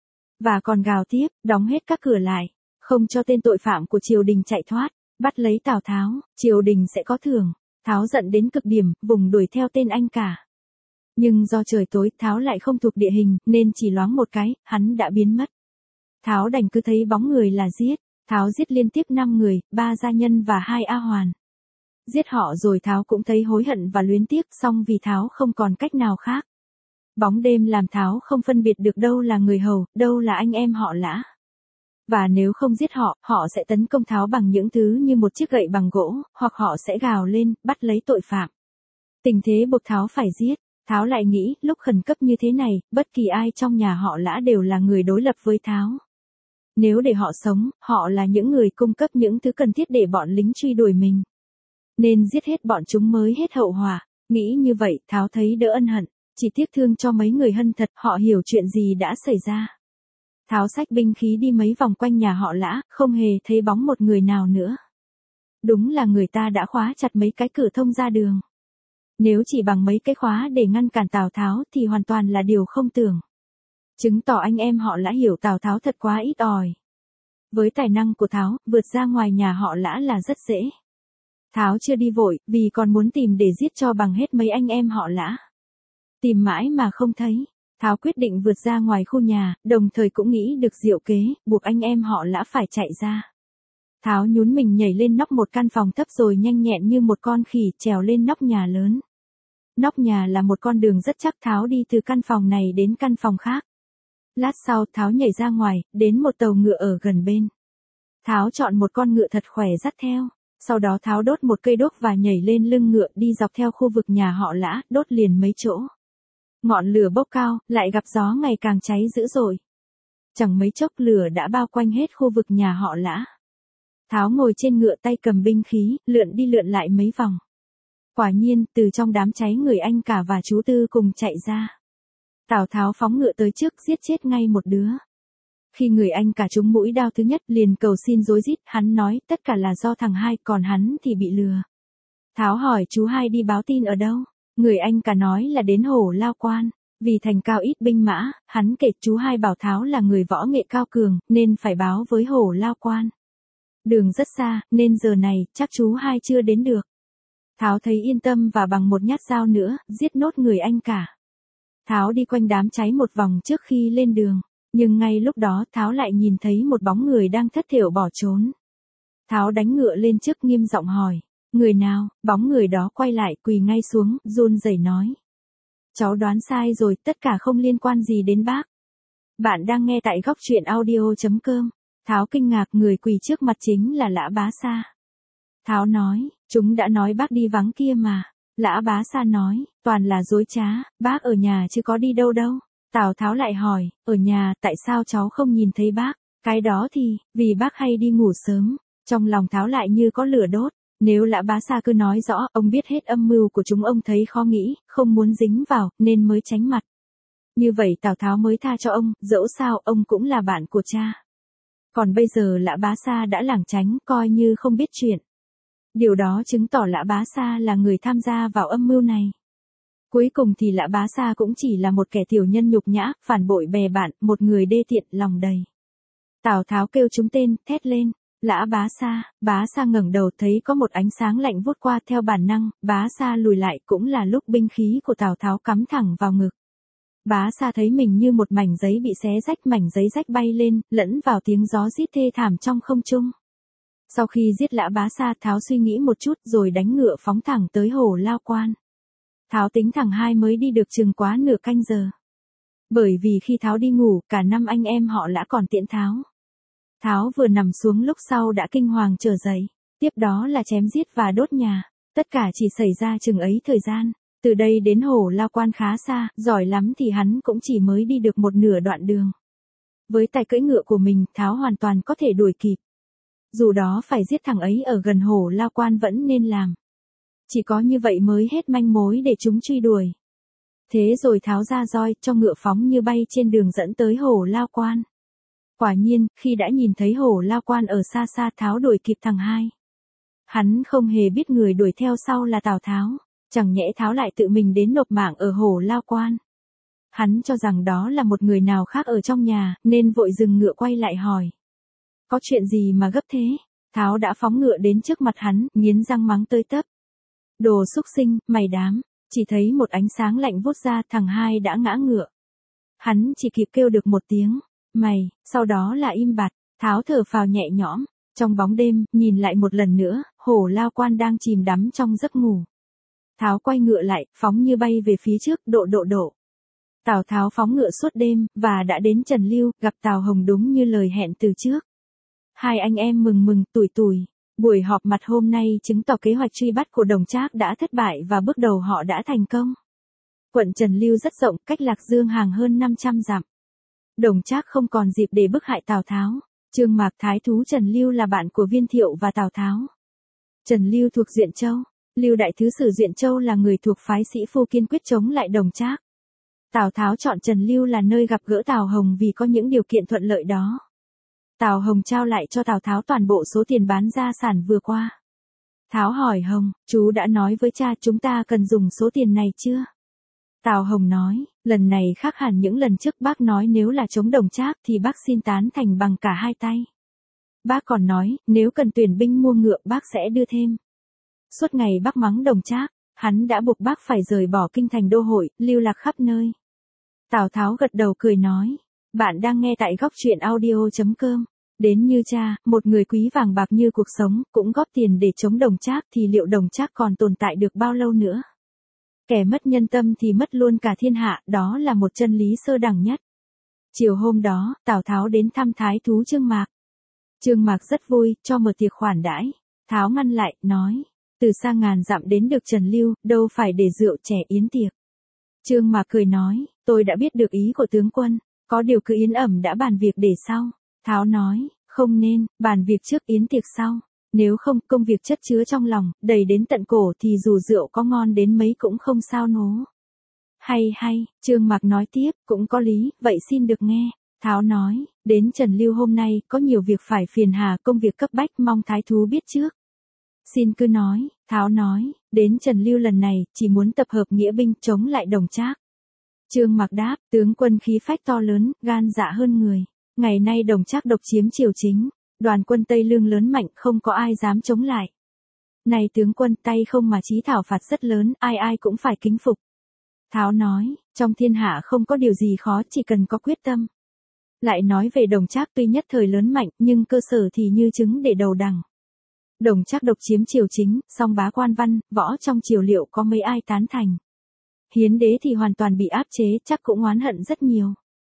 Và còn gào tiếp, đóng hết các cửa lại, không cho tên tội phạm của triều đình chạy thoát, bắt lấy Tào Tháo, triều đình sẽ có thưởng. Tháo giận đến cực điểm, vùng đuổi theo tên anh cả. Nhưng do trời tối, Tháo lại không thuộc địa hình, nên chỉ loáng một cái, hắn đã biến mất. Tháo đành cứ thấy bóng người là giết. Tháo giết liên tiếp 5 người, 3 gia nhân và 2 A Hoàn. Giết họ rồi Tháo cũng thấy hối hận và luyến tiếc, song vì Tháo không còn cách nào khác. Bóng đêm làm Tháo không phân biệt được đâu là người hầu, đâu là anh em họ Lã. Và nếu không giết họ, họ sẽ tấn công Tháo bằng những thứ như một chiếc gậy bằng gỗ, hoặc họ sẽ gào lên, bắt lấy tội phạm. Tình thế buộc Tháo phải giết. Tháo lại nghĩ, lúc khẩn cấp như thế này, bất kỳ ai trong nhà họ Lã đều là người đối lập với Tháo. Nếu để họ sống, họ là những người cung cấp những thứ cần thiết để bọn lính truy đuổi mình. Nên giết hết bọn chúng mới hết hậu họa. Nghĩ như vậy, Tháo thấy đỡ ân hận. Chỉ tiếc thương cho mấy người hân thật, họ hiểu chuyện gì đã xảy ra. Tháo xách binh khí đi mấy vòng quanh nhà họ Lã, không hề thấy bóng một người nào nữa. Đúng là người ta đã khóa chặt mấy cái cửa thông ra đường. Nếu chỉ bằng mấy cái khóa để ngăn cản Tào Tháo thì hoàn toàn là điều không tưởng. Chứng tỏ anh em họ Lã hiểu Tào Tháo thật quá ít ỏi. Với tài năng của Tháo, vượt ra ngoài nhà họ Lã là rất dễ. Tháo chưa đi vội, vì còn muốn tìm để giết cho bằng hết mấy anh em họ Lã. Tìm mãi mà không thấy. Tháo quyết định vượt ra ngoài khu nhà, đồng thời cũng nghĩ được diệu kế, buộc anh em họ Lã phải chạy ra. Tháo nhún mình nhảy lên nóc một căn phòng thấp rồi nhanh nhẹn như một con khỉ trèo lên nóc nhà lớn. Nóc nhà là một con đường rất chắc, Tháo đi từ căn phòng này đến căn phòng khác. Lát sau Tháo nhảy ra ngoài, đến một tàu ngựa ở gần bên. Tháo chọn một con ngựa thật khỏe dắt theo. Sau đó Tháo đốt một cây đuốc và nhảy lên lưng ngựa đi dọc theo khu vực nhà họ Lã, đốt liền mấy chỗ. Ngọn lửa bốc cao, lại gặp gió ngày càng cháy dữ dội. Chẳng mấy chốc lửa đã bao quanh hết khu vực nhà họ Lã. Tháo ngồi trên ngựa tay cầm binh khí, lượn đi lượn lại mấy vòng. Quả nhiên, từ trong đám cháy người anh cả và chú Tư cùng chạy ra. Tào Tháo phóng ngựa tới trước, giết chết ngay một đứa. Khi người anh cả trúng mũi đao thứ nhất liền cầu xin rối rít, hắn nói tất cả là do thằng Hai, còn hắn thì bị lừa. Tháo hỏi chú Hai đi báo tin ở đâu? Người anh cả nói là đến Hổ Lao Quan. Vì thành cao ít binh mã, hắn kể chú Hai bảo Tháo là người võ nghệ cao cường, nên phải báo với Hổ Lao Quan. Đường rất xa, nên giờ này, chắc chú Hai chưa đến được. Tháo thấy yên tâm và bằng một nhát dao nữa, giết nốt người anh cả. Tháo đi quanh đám cháy một vòng trước khi lên đường. Nhưng ngay lúc đó Tháo lại nhìn thấy một bóng người đang thất thểu bỏ trốn. Tháo đánh ngựa lên trước nghiêm giọng hỏi. Người nào? Bóng người đó quay lại quỳ ngay xuống, run rẩy nói. Cháu đoán sai rồi, tất cả không liên quan gì đến bác. Bạn đang nghe tại góc truyện audio.com. Tháo kinh ngạc, người quỳ trước mặt chính là Lã Bá Sa. Tháo nói, chúng đã nói bác đi vắng kia mà. Lã Bá Sa nói, toàn là dối trá, bác ở nhà chứ có đi đâu đâu. Tào Tháo lại hỏi, ở nhà, tại sao cháu không nhìn thấy bác? Cái đó thì, vì bác hay đi ngủ sớm. Trong lòng Tháo lại như có lửa đốt. Nếu Lã Bá Sa cứ nói rõ, ông biết hết âm mưu của chúng, ông thấy khó nghĩ, không muốn dính vào, nên mới tránh mặt. Như vậy Tào Tháo mới tha cho ông, dẫu sao, ông cũng là bạn của cha. Còn bây giờ Lã Bá Sa đã lảng tránh, coi như không biết chuyện. Điều đó chứng tỏ Lã Bá Sa là người tham gia vào âm mưu này. Cuối cùng thì Lã Bá Sa cũng chỉ là một kẻ tiểu nhân nhục nhã, phản bội bè bạn, một người đê tiện, lòng đầy. Tào Tháo kêu chúng tên, thét lên. Lã Bá Sa ngẩng đầu thấy có một ánh sáng lạnh vút qua, theo bản năng, Bá Sa lùi lại, cũng là lúc binh khí của Tào Tháo cắm thẳng vào ngực. Bá Sa thấy mình như một mảnh giấy bị xé rách, mảnh giấy rách bay lên, lẫn vào tiếng gió rít thê thảm trong không trung. Sau khi giết Lã Bá Sa, Tháo suy nghĩ một chút rồi đánh ngựa phóng thẳng tới Hồ Lao Quan. Tháo tính thẳng hai mới đi được chừng quá nửa canh giờ. Bởi vì khi Tháo đi ngủ, cả năm anh em họ Lã còn tiễn Tháo. Tháo vừa nằm xuống lúc sau đã kinh hoàng trở dậy. Tiếp đó là chém giết và đốt nhà. Tất cả chỉ xảy ra chừng ấy thời gian. Từ đây đến Hồ Lao Quan khá xa, giỏi lắm thì hắn cũng chỉ mới đi được một nửa đoạn đường. Với tài cưỡi ngựa của mình, Tháo hoàn toàn có thể đuổi kịp. Dù đó phải giết thằng ấy ở gần Hồ Lao Quan vẫn nên làm. Chỉ có như vậy mới hết manh mối để chúng truy đuổi. Thế rồi Tháo ra roi, cho ngựa phóng như bay trên đường dẫn tới Hồ Lao Quan. Quả nhiên, khi đã nhìn thấy Hồ Lao Quan ở xa xa, Tháo đuổi kịp thằng hai. Hắn không hề biết người đuổi theo sau là Tào Tháo. Chẳng nhẽ Tháo lại tự mình đến nộp mạng ở Hồ Lao Quan. Hắn cho rằng đó là một người nào khác ở trong nhà, nên vội dừng ngựa quay lại hỏi. Có chuyện gì mà gấp thế? Tháo đã phóng ngựa đến trước mặt hắn, nghiến răng mắng tới tấp. Đồ xúc sinh, mày đám. Chỉ thấy một ánh sáng lạnh vút ra, thằng hai đã ngã ngựa. Hắn chỉ kịp kêu được một tiếng, mày, sau đó là im bặt. Tháo thở phào nhẹ nhõm. Trong bóng đêm, nhìn lại một lần nữa, Hồ Lao Quan đang chìm đắm trong giấc ngủ. Tháo quay ngựa lại, phóng như bay về phía trước, độ. Tào Tháo phóng ngựa suốt đêm, và đã đến Trần Lưu, gặp Tào Hồng đúng như lời hẹn từ trước. Hai anh em mừng tủi. Buổi họp mặt hôm nay chứng tỏ kế hoạch truy bắt của Đồng Trác đã thất bại và bước đầu họ đã thành công. Quận Trần Lưu rất rộng, cách Lạc Dương hàng hơn 500 dặm. Đồng Trác không còn dịp để bức hại Tào Tháo. Trương Mạc thái thú Trần Lưu là bạn của Viên Thiệu và Tào Tháo. Trần Lưu thuộc Duyện Châu. Lưu đại thứ sử Duyện Châu là người thuộc phái sĩ phu kiên quyết chống lại Đồng Trác. Tào Tháo chọn Trần Lưu là nơi gặp gỡ Tào Hồng vì có những điều kiện thuận lợi đó. Tào Hồng trao lại cho Tào Tháo toàn bộ số tiền bán gia sản vừa qua. Tháo hỏi Hồng, chú đã nói với cha chúng ta cần dùng số tiền này chưa? Tào Hồng nói, lần này khác hẳn những lần trước, bác nói nếu là chống Đồng Trác thì bác xin tán thành bằng cả hai tay. Bác còn nói, nếu cần tuyển binh mua ngựa bác sẽ đưa thêm. Suốt ngày bác mắng Đồng Trác, hắn đã buộc bác phải rời bỏ kinh thành đô hội, lưu lạc khắp nơi. Tào Tháo gật đầu cười nói, bạn đang nghe tại góc truyện audio.com. Đến như cha, một người quý vàng bạc như cuộc sống, cũng góp tiền để chống Đồng Trác thì liệu Đồng Trác còn tồn tại được bao lâu nữa? Kẻ mất nhân tâm thì mất luôn cả thiên hạ, đó là một chân lý sơ đẳng nhất. Chiều hôm đó, Tào Tháo đến thăm thái thú Trương Mạc. Trương Mạc rất vui, cho mở tiệc khoản đãi. Tháo ngăn lại, nói, từ xa ngàn dặm đến được Trần Lưu, đâu phải để rượu chè yến tiệc. Trương Mạc cười nói, tôi đã biết được ý của tướng quân, có điều cứ yến ẩm đã bàn việc để sau. Tháo nói, không nên, bàn việc trước yến tiệc sau. Nếu không, công việc chất chứa trong lòng, đầy đến tận cổ thì dù rượu có ngon đến mấy cũng không sao nố. Hay, Trương Mạc nói tiếp, cũng có lý, vậy xin được nghe. Tháo nói, đến Trần Lưu hôm nay, có nhiều việc phải phiền hà, công việc cấp bách, mong thái thú biết trước. Xin cứ nói. Tháo nói, đến Trần Lưu lần này, chỉ muốn tập hợp nghĩa binh chống lại Đồng Trác. Trương Mạc đáp, tướng quân khí phách to lớn, gan dạ hơn người. Ngày nay Đồng Trác độc chiếm triều chính, đoàn quân Tây Lương lớn mạnh, không có ai dám chống lại. Này tướng quân, tay không mà chí thảo phạt rất lớn, ai cũng phải kính phục. Tháo nói, trong thiên hạ không có điều gì khó, chỉ cần có quyết tâm. Lại nói về Đồng Trác tuy nhất thời lớn mạnh, nhưng cơ sở thì như trứng để đầu đằng. Đồng Trác độc chiếm triều chính, song bá quan văn, võ trong triều liệu có mấy ai tán thành. Hiến đế thì hoàn toàn bị áp chế, chắc cũng oán hận rất nhiều.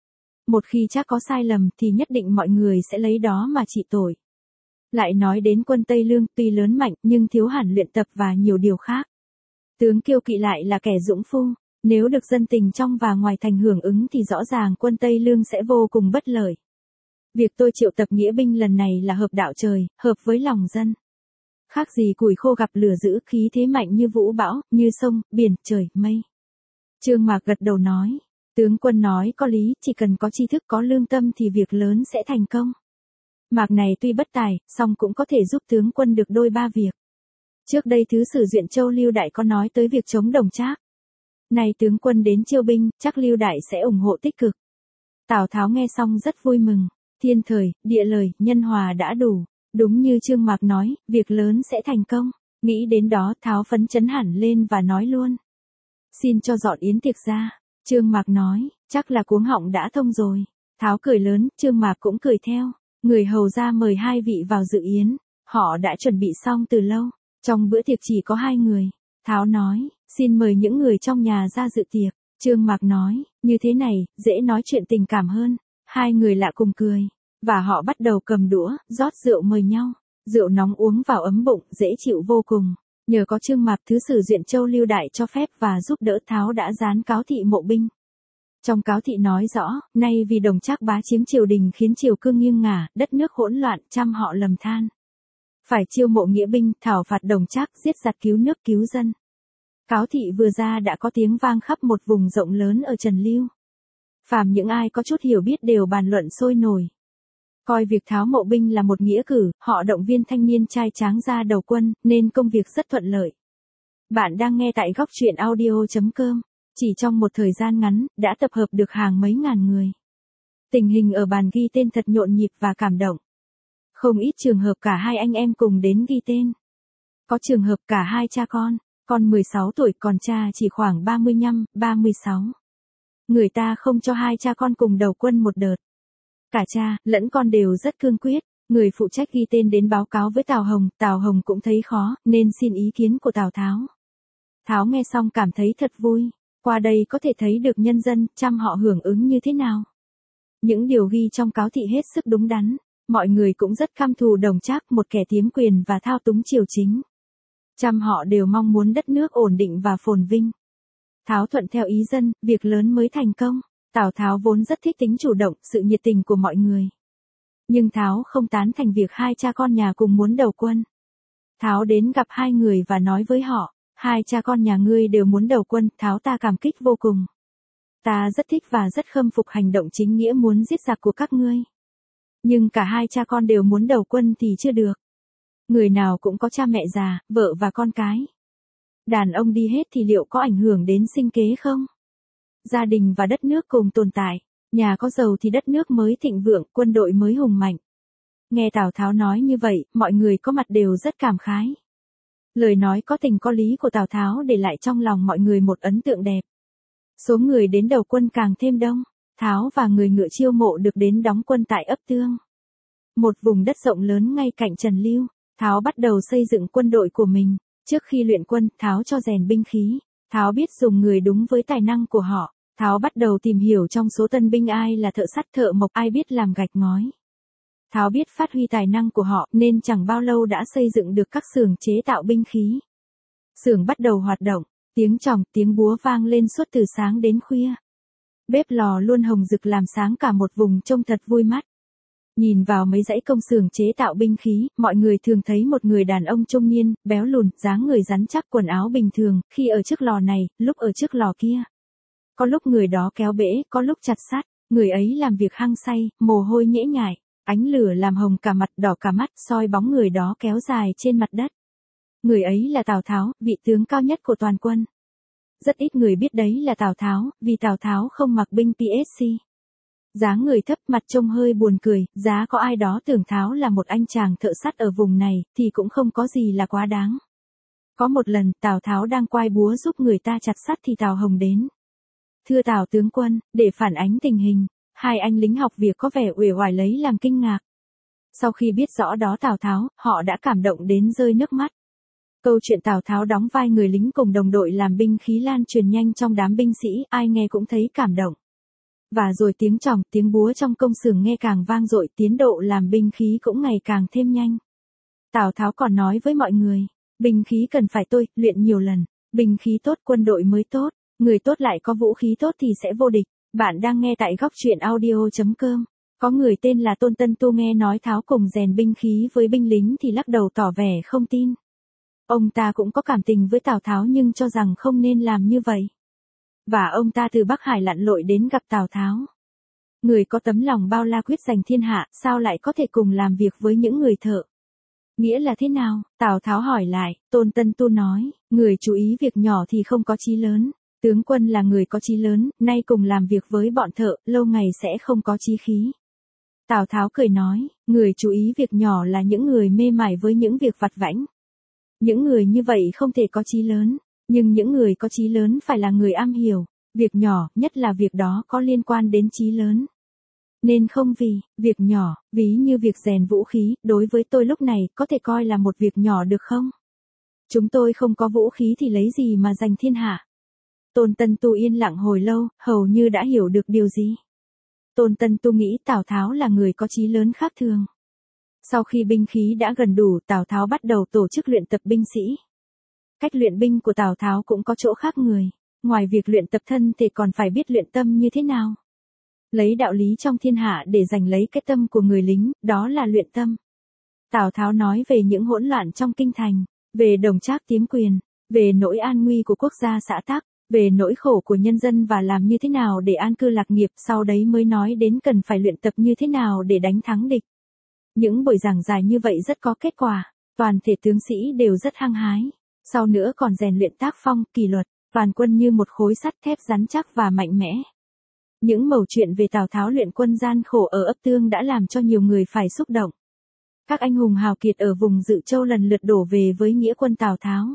Một khi chắc có sai lầm thì nhất định mọi người sẽ lấy đó mà trị tội. Lại nói đến quân Tây Lương tuy lớn mạnh nhưng thiếu hẳn luyện tập và nhiều điều khác. Tướng Kiêu Kỵ lại là kẻ dũng phu, nếu được dân tình trong và ngoài thành hưởng ứng thì rõ ràng quân Tây Lương sẽ vô cùng bất lợi. Việc tôi triệu tập nghĩa binh lần này là hợp đạo trời, hợp với lòng dân. Khác gì củi khô gặp lửa giữ, khí thế mạnh như vũ bão, như sông, biển, trời, mây. Trương Mạc gật đầu nói, tướng quân nói có lý, chỉ cần có tri thức có lương tâm thì việc lớn sẽ thành công. Mạc này tuy bất tài, song cũng có thể giúp tướng quân được đôi ba việc. Trước đây Thứ sử Duyện Châu Lưu Đại có nói tới việc chống Đồng Trác. Này tướng quân đến chiêu binh, chắc Lưu Đại sẽ ủng hộ tích cực. Tào Tháo nghe xong rất vui mừng, thiên thời, địa lợi, nhân hòa đã đủ. Đúng như Trương Mạc nói, việc lớn sẽ thành công. Nghĩ đến đó Tháo phấn chấn hẳn lên và nói luôn. Xin cho dọn yến tiệc ra. Trương Mạc nói, chắc là cuống họng đã thông rồi. Tháo cười lớn, Trương Mạc cũng cười theo. Người hầu ra mời hai vị vào dự yến. Họ đã chuẩn bị xong từ lâu. Trong bữa tiệc chỉ có 2 người. Tháo nói, xin mời những người trong nhà ra dự tiệc. Trương Mạc nói, như thế này, dễ nói chuyện tình cảm hơn. 2 người lạ cùng cười. Và họ bắt đầu cầm đũa, rót rượu mời nhau. Rượu nóng uống vào ấm bụng, dễ chịu vô cùng. Nhờ có Trương Mạc Thứ sử Duyện Châu Lưu Đại cho phép và giúp đỡ Tháo đã dán cáo thị mộ binh. Trong cáo thị nói rõ, nay vì Đồng Trác bá chiếm triều đình khiến triều cương nghiêng ngả, đất nước hỗn loạn, trăm họ lầm than. Phải chiêu mộ nghĩa binh, thảo phạt Đồng Trác, giết giặc cứu nước cứu dân. Cáo thị vừa ra đã có tiếng vang khắp một vùng rộng lớn ở Trần Lưu. Phàm những ai có chút hiểu biết đều bàn luận sôi nổi. Coi việc Tháo mộ binh là một nghĩa cử, họ động viên thanh niên trai tráng ra đầu quân, nên công việc rất thuận lợi. Bạn đang nghe tại góc truyện audio.com. Chỉ trong một thời gian ngắn, đã tập hợp được hàng mấy ngàn người. Tình hình ở bàn ghi tên thật nhộn nhịp và cảm động. Không ít trường hợp cả 2 anh em cùng đến ghi tên. Có trường hợp cả 2 cha con 16 tuổi còn cha chỉ khoảng 35, 36. Người ta không cho 2 cha con cùng đầu quân một đợt. Cả cha, lẫn con đều rất cương quyết. Người phụ trách ghi tên đến báo cáo với Tào Hồng cũng thấy khó, nên xin ý kiến của Tào Tháo. Tháo nghe xong cảm thấy thật vui. Qua đây có thể thấy được nhân dân, trăm họ hưởng ứng như thế nào. Những điều ghi trong cáo thị hết sức đúng đắn. Mọi người cũng rất căm thù Đồng Trác, một kẻ tiếm quyền và thao túng triều chính. Trăm họ đều mong muốn đất nước ổn định và phồn vinh. Tháo thuận theo ý dân, việc lớn mới thành công. Tào Tháo vốn rất thích tính chủ động, sự nhiệt tình của mọi người. Nhưng Tháo không tán thành việc 2 cha con nhà cùng muốn đầu quân. Tháo đến gặp 2 người và nói với họ, 2 cha con nhà ngươi đều muốn đầu quân, Tháo ta cảm kích vô cùng. Ta rất thích và rất khâm phục hành động chính nghĩa muốn giết giặc của các ngươi. Nhưng cả 2 cha con đều muốn đầu quân thì chưa được. Người nào cũng có cha mẹ già, vợ và con cái. Đàn ông đi hết thì liệu có ảnh hưởng đến sinh kế không? Gia đình và đất nước cùng tồn tại. Nhà có giàu thì đất nước mới thịnh vượng, quân đội mới hùng mạnh. Nghe Tào Tháo nói như vậy, mọi người có mặt đều rất cảm khái. Lời nói có tình có lý của Tào Tháo để lại trong lòng mọi người một ấn tượng đẹp. Số người đến đầu quân càng thêm đông. Tháo và người ngựa chiêu mộ được đến đóng quân tại ấp Tương. Một vùng đất rộng lớn ngay cạnh Trần Lưu. Tháo bắt đầu xây dựng quân đội của mình. Trước khi luyện quân, Tháo cho rèn binh khí. Tháo biết dùng người đúng với tài năng của họ. Tháo bắt đầu tìm hiểu trong số tân binh ai là thợ sắt thợ mộc, ai biết làm gạch ngói. Tháo biết phát huy tài năng của họ nên chẳng bao lâu đã xây dựng được các xưởng chế tạo binh khí. Xưởng bắt đầu hoạt động, tiếng tròng, tiếng búa vang lên suốt từ sáng đến khuya. Bếp lò luôn hồng rực làm sáng cả một vùng trông thật vui mắt. Nhìn vào mấy dãy công xưởng chế tạo binh khí, mọi người thường thấy một người đàn ông trung niên, béo lùn, dáng người rắn chắc, quần áo bình thường, khi ở trước lò này, lúc ở trước lò kia. Có lúc người đó kéo bể, có lúc chặt sắt, người ấy làm việc hăng say, mồ hôi nhễ nhại, ánh lửa làm hồng cả mặt đỏ cả mắt, soi bóng người đó kéo dài trên mặt đất. Người ấy là Tào Tháo, vị tướng cao nhất của toàn quân. Rất ít người biết đấy là Tào Tháo, vì Tào Tháo không mặc binh PSC. Dáng người thấp, mặt trông hơi buồn cười, giá có ai đó tưởng Tháo là một anh chàng thợ sắt ở vùng này, thì cũng không có gì là quá đáng. Có một lần, Tào Tháo đang quai búa giúp người ta chặt sắt thì Tào Hồng đến. Thưa Tào tướng quân, để phản ánh tình hình, 2 anh lính học việc có vẻ uể oải lấy làm kinh ngạc. Sau khi biết rõ đó Tào Tháo, họ đã cảm động đến rơi nước mắt. Câu chuyện Tào Tháo đóng vai người lính cùng đồng đội làm binh khí lan truyền nhanh trong đám binh sĩ, ai nghe cũng thấy cảm động. Và rồi tiếng chòng, tiếng búa trong công xưởng nghe càng vang dội, tiến độ làm binh khí cũng ngày càng thêm nhanh. Tào Tháo còn nói với mọi người, binh khí cần phải tôi luyện nhiều lần, binh khí tốt quân đội mới tốt, người tốt lại có vũ khí tốt thì sẽ vô địch. Bạn đang nghe tại góc truyện audio.com. Có người tên là Tôn Tân Tu nghe nói Tháo cùng rèn binh khí với binh lính thì lắc đầu tỏ vẻ không tin. Ông ta cũng có cảm tình với Tào Tháo nhưng cho rằng không nên làm như vậy. Và ông ta từ Bắc Hải lặn lội đến gặp Tào Tháo. Người có tấm lòng bao la quyết giành thiên hạ, sao lại có thể cùng làm việc với những người thợ? Nghĩa là thế nào? Tào Tháo hỏi lại, Tôn Tân Tu nói, người chú ý việc nhỏ thì không có chí lớn. Tướng quân là người có chí lớn, nay cùng làm việc với bọn thợ, lâu ngày sẽ không có chí khí. Tào Tháo cười nói, người chú ý việc nhỏ là những người mê mải với những việc vặt vãnh. Những người như vậy không thể có chí lớn, nhưng những người có chí lớn phải là người am hiểu, việc nhỏ, nhất là việc đó có liên quan đến chí lớn. Nên không vì, việc nhỏ, ví như việc rèn vũ khí, đối với tôi lúc này có thể coi là một việc nhỏ được không? Chúng tôi không có vũ khí thì lấy gì mà giành thiên hạ? Tôn Tân Tu yên lặng hồi lâu, hầu như đã hiểu được điều gì. Tôn Tân Tu nghĩ Tào Tháo là người có chí lớn khác thường. Sau khi binh khí đã gần đủ, Tào Tháo bắt đầu tổ chức luyện tập binh sĩ. Cách luyện binh của Tào Tháo cũng có chỗ khác người, ngoài việc luyện tập thân thì còn phải biết luyện tâm như thế nào. Lấy đạo lý trong thiên hạ để giành lấy cái tâm của người lính, đó là luyện tâm. Tào Tháo nói về những hỗn loạn trong kinh thành, về Đồng Trác chiếm quyền, về nỗi an nguy của quốc gia xã tắc, về nỗi khổ của nhân dân và làm như thế nào để an cư lạc nghiệp, sau đấy mới nói đến cần phải luyện tập như thế nào để đánh thắng địch. Những buổi giảng dài như vậy rất có kết quả, toàn thể tướng sĩ đều rất hăng hái. Sau nữa còn rèn luyện tác phong, kỷ luật, toàn quân như một khối sắt thép rắn chắc và mạnh mẽ. Những mẩu chuyện về Tào Tháo luyện quân gian khổ ở ấp Tương đã làm cho nhiều người phải xúc động. Các anh hùng hào kiệt ở vùng Dự Châu lần lượt đổ về với nghĩa quân Tào Tháo.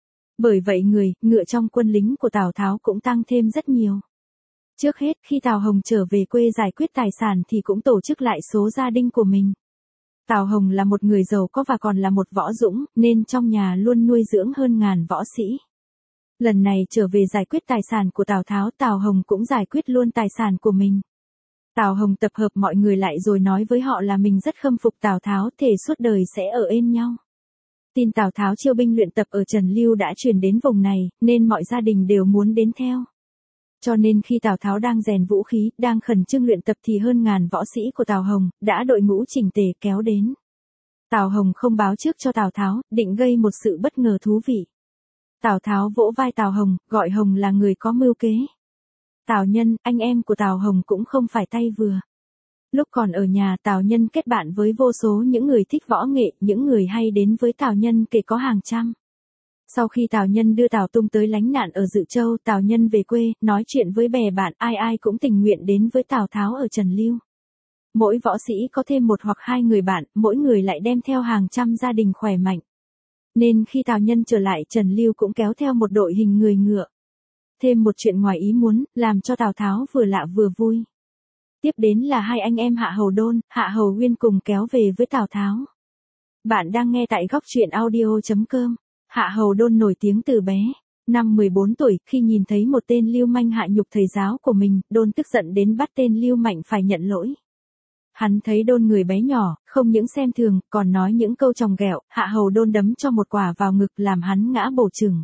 Bởi vậy người, ngựa trong quân lính của Tào Tháo cũng tăng thêm rất nhiều. Trước hết, khi Tào Hồng trở về quê giải quyết tài sản thì cũng tổ chức lại số gia đình của mình. Tào Hồng là một người giàu có và còn là một võ dũng, nên trong nhà luôn nuôi dưỡng hơn ngàn võ sĩ. Lần này trở về giải quyết tài sản của Tào Tháo, Tào Hồng cũng giải quyết luôn tài sản của mình. Tào Hồng tập hợp mọi người lại rồi nói với họ là mình rất khâm phục Tào Tháo, thề suốt đời sẽ ở ên nhau. Tin Tào Tháo chiêu binh luyện tập ở Trần Lưu đã truyền đến vùng này, nên mọi gia đình đều muốn đến theo. Cho nên khi Tào Tháo đang rèn vũ khí, đang khẩn trương luyện tập thì hơn ngàn võ sĩ của Tào Hồng đã đội ngũ chỉnh tề kéo đến. Tào Hồng không báo trước cho Tào Tháo, định gây một sự bất ngờ thú vị. Tào Tháo vỗ vai Tào Hồng, gọi Hồng là người có mưu kế. Tào Nhân, anh em của Tào Hồng cũng không phải tay vừa. Lúc còn ở nhà Tào Nhân kết bạn với vô số những người thích võ nghệ, những người hay đến với Tào Nhân kể có hàng trăm. Sau khi Tào Nhân đưa Tào Tung tới lánh nạn ở Dự Châu, Tào Nhân về quê, nói chuyện với bè bạn, ai ai cũng tình nguyện đến với Tào Tháo ở Trần Lưu. Mỗi võ sĩ có thêm một hoặc hai người bạn, mỗi người lại đem theo hàng trăm gia đình khỏe mạnh. Nên khi Tào Nhân trở lại Trần Lưu cũng kéo theo một đội hình người ngựa. Thêm một chuyện ngoài ý muốn, làm cho Tào Tháo vừa lạ vừa vui. Tiếp đến là hai anh em Hạ Hầu Đôn, Hạ Hầu Uyên cùng kéo về với Tào Tháo. Bạn đang nghe tại góc truyện audio.com. Hạ Hầu Đôn nổi tiếng từ bé. Năm 14 tuổi, khi nhìn thấy một tên lưu manh hạ nhục thầy giáo của mình, Đôn tức giận đến bắt tên lưu mạnh phải nhận lỗi. Hắn thấy Đôn người bé nhỏ, không những xem thường, còn nói những câu chòng ghẹo, Hạ Hầu Đôn đấm cho một quả vào ngực làm hắn ngã bổ chừng.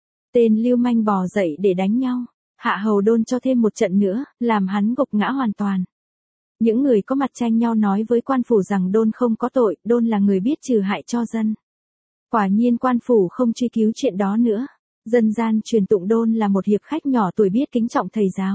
Tên lưu manh bò dậy để đánh nhau. Hạ Hầu Đôn cho thêm một trận nữa, làm hắn gục ngã hoàn toàn. Những người có mặt tranh nhau nói với quan phủ rằng Đôn không có tội, Đôn là người biết trừ hại cho dân. Quả nhiên quan phủ không truy cứu chuyện đó nữa. Dân gian truyền tụng Đôn là một hiệp khách nhỏ tuổi biết kính trọng thầy giáo.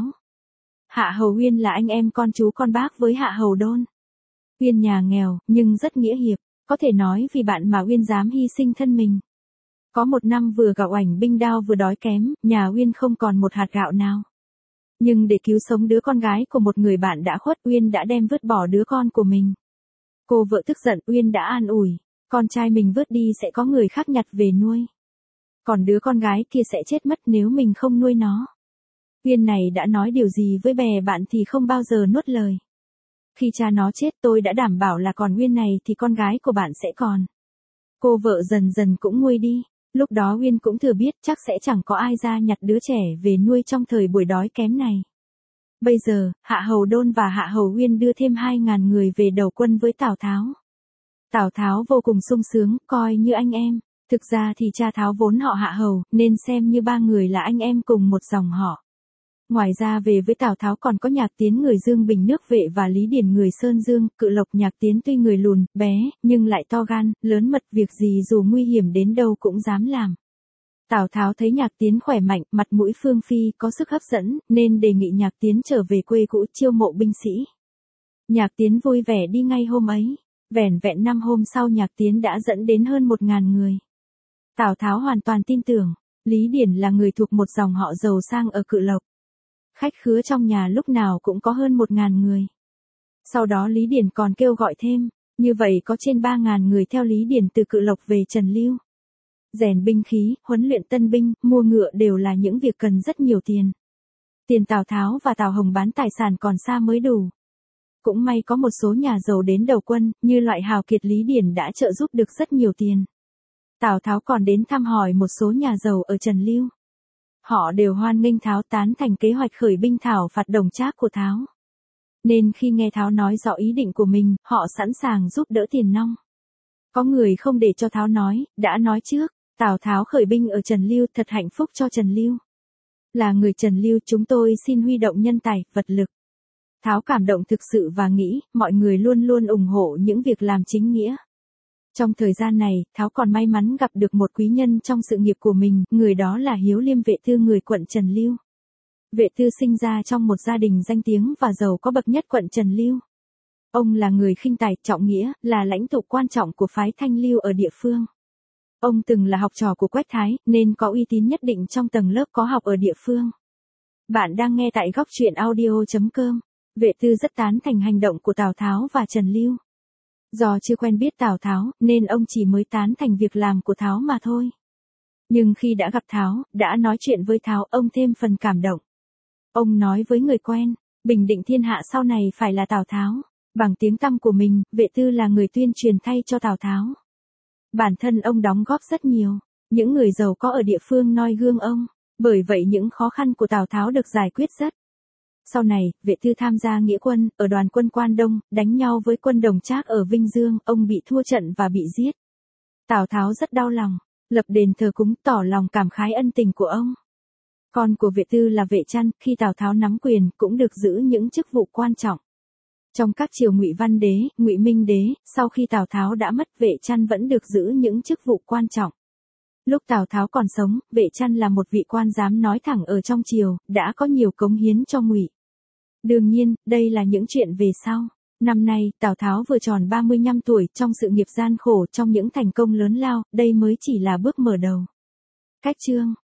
Hạ Hầu Uyên là anh em con chú con bác với Hạ Hầu Đôn. Uyên nhà nghèo, nhưng rất nghĩa hiệp, có thể nói vì bạn mà Uyên dám hy sinh thân mình. Có một năm vừa gạo ảnh binh đao vừa đói kém, nhà Uyên không còn một hạt gạo nào. Nhưng để cứu sống đứa con gái của một người bạn đã khuất, Uyên đã đem vứt bỏ đứa con của mình. Cô vợ tức giận, Uyên đã an ủi, con trai mình vứt đi sẽ có người khác nhặt về nuôi. Còn đứa con gái kia sẽ chết mất nếu mình không nuôi nó. Uyên này đã nói điều gì với bè bạn thì không bao giờ nuốt lời. Khi cha nó chết tôi đã đảm bảo là còn Uyên này thì con gái của bạn sẽ còn. Cô vợ dần dần cũng nguôi đi. Lúc đó Uyên cũng thừa biết chắc sẽ chẳng có ai ra nhặt đứa trẻ về nuôi trong thời buổi đói kém này. Bây giờ, Hạ Hầu Đôn và Hạ Hầu Uyên đưa thêm 2.000 người về đầu quân với Tào Tháo. Tào Tháo vô cùng sung sướng, coi như anh em. Thực ra thì cha Tháo vốn họ Hạ Hầu, nên xem như ba người là anh em cùng một dòng họ. Ngoài ra về với Tào Tháo còn có Nhạc Tiến người Dương Bình nước Vệ và Lý Điển người Sơn Dương, Cự Lộc. Nhạc Tiến tuy người lùn, bé, nhưng lại to gan, lớn mật, việc gì dù nguy hiểm đến đâu cũng dám làm. Tào Tháo thấy Nhạc Tiến khỏe mạnh, mặt mũi phương phi, có sức hấp dẫn, nên đề nghị Nhạc Tiến trở về quê cũ chiêu mộ binh sĩ. Nhạc Tiến vui vẻ đi ngay hôm ấy. Vẻn vẹn 5 hôm sau Nhạc Tiến đã dẫn đến hơn 1.000 người. Tào Tháo hoàn toàn tin tưởng, Lý Điển là người thuộc một dòng họ giàu sang ở Cự Lộc. Khách khứa trong nhà lúc nào cũng có hơn 1.000 người. Sau đó Lý Điển còn kêu gọi thêm, như vậy có trên 3.000 người theo Lý Điển từ Cự Lộc về Trần Lưu. Rèn binh khí, huấn luyện tân binh, mua ngựa đều là những việc cần rất nhiều tiền. Tiền Tào Tháo và Tào Hồng bán tài sản còn xa mới đủ. Cũng may có một số nhà giàu đến đầu quân, như loại hào kiệt Lý Điển đã trợ giúp được rất nhiều tiền. Tào Tháo còn đến thăm hỏi một số nhà giàu ở Trần Lưu. Họ đều hoan nghênh Tháo, tán thành kế hoạch khởi binh thảo phạt Đồng Trác của Tháo. Nên khi nghe Tháo nói rõ ý định của mình, họ sẵn sàng giúp đỡ tiền nong. Có người không để cho Tháo nói, đã nói trước, Tào Tháo khởi binh ở Trần Lưu thật hạnh phúc cho Trần Lưu. Là người Trần Lưu chúng tôi xin huy động nhân tài, vật lực. Tháo cảm động thực sự và nghĩ, mọi người luôn luôn ủng hộ những việc làm chính nghĩa. Trong thời gian này, Tháo còn may mắn gặp được một quý nhân trong sự nghiệp của mình, người đó là Hiếu Liêm Vệ Tư người quận Trần Lưu. Vệ Tư sinh ra trong một gia đình danh tiếng và giàu có bậc nhất quận Trần Lưu. Ông là người khinh tài, trọng nghĩa, là lãnh tụ quan trọng của phái Thanh Lưu ở địa phương. Ông từng là học trò của Quách Thái, nên có uy tín nhất định trong tầng lớp có học ở địa phương. Bạn đang nghe tại góc truyện audio.com. Vệ Tư rất tán thành hành động của Tào Tháo và Trần Lưu. Do chưa quen biết Tào Tháo, nên ông chỉ mới tán thành việc làm của Tháo mà thôi. Nhưng khi đã gặp Tháo, đã nói chuyện với Tháo, ông thêm phần cảm động. Ông nói với người quen, bình định thiên hạ sau này phải là Tào Tháo. Bằng tiếng tăm của mình, Vệ Tư là người tuyên truyền thay cho Tào Tháo. Bản thân ông đóng góp rất nhiều, những người giàu có ở địa phương noi gương ông, bởi vậy những khó khăn của Tào Tháo được giải quyết rất. Sau này, Vệ Tư tham gia nghĩa quân, ở đoàn quân Quan Đông, đánh nhau với quân Đồng Trác ở Vinh Dương, ông bị thua trận và bị giết. Tào Tháo rất đau lòng, lập đền thờ cúng tỏ lòng cảm khái ân tình của ông. Con của Vệ Tư là Vệ Trăn, khi Tào Tháo nắm quyền, cũng được giữ những chức vụ quan trọng. Trong các triều Ngụy Văn Đế, Ngụy Minh Đế, sau khi Tào Tháo đã mất, Vệ Trăn vẫn được giữ những chức vụ quan trọng. Lúc Tào Tháo còn sống, Vệ Trăn là một vị quan dám nói thẳng ở trong triều, đã có nhiều cống hiến cho Ngụy. Đương nhiên, đây là những chuyện về sau. Năm nay, Tào Tháo vừa tròn 35 tuổi, trong sự nghiệp gian khổ, trong những thành công lớn lao, đây mới chỉ là bước mở đầu. Cách chương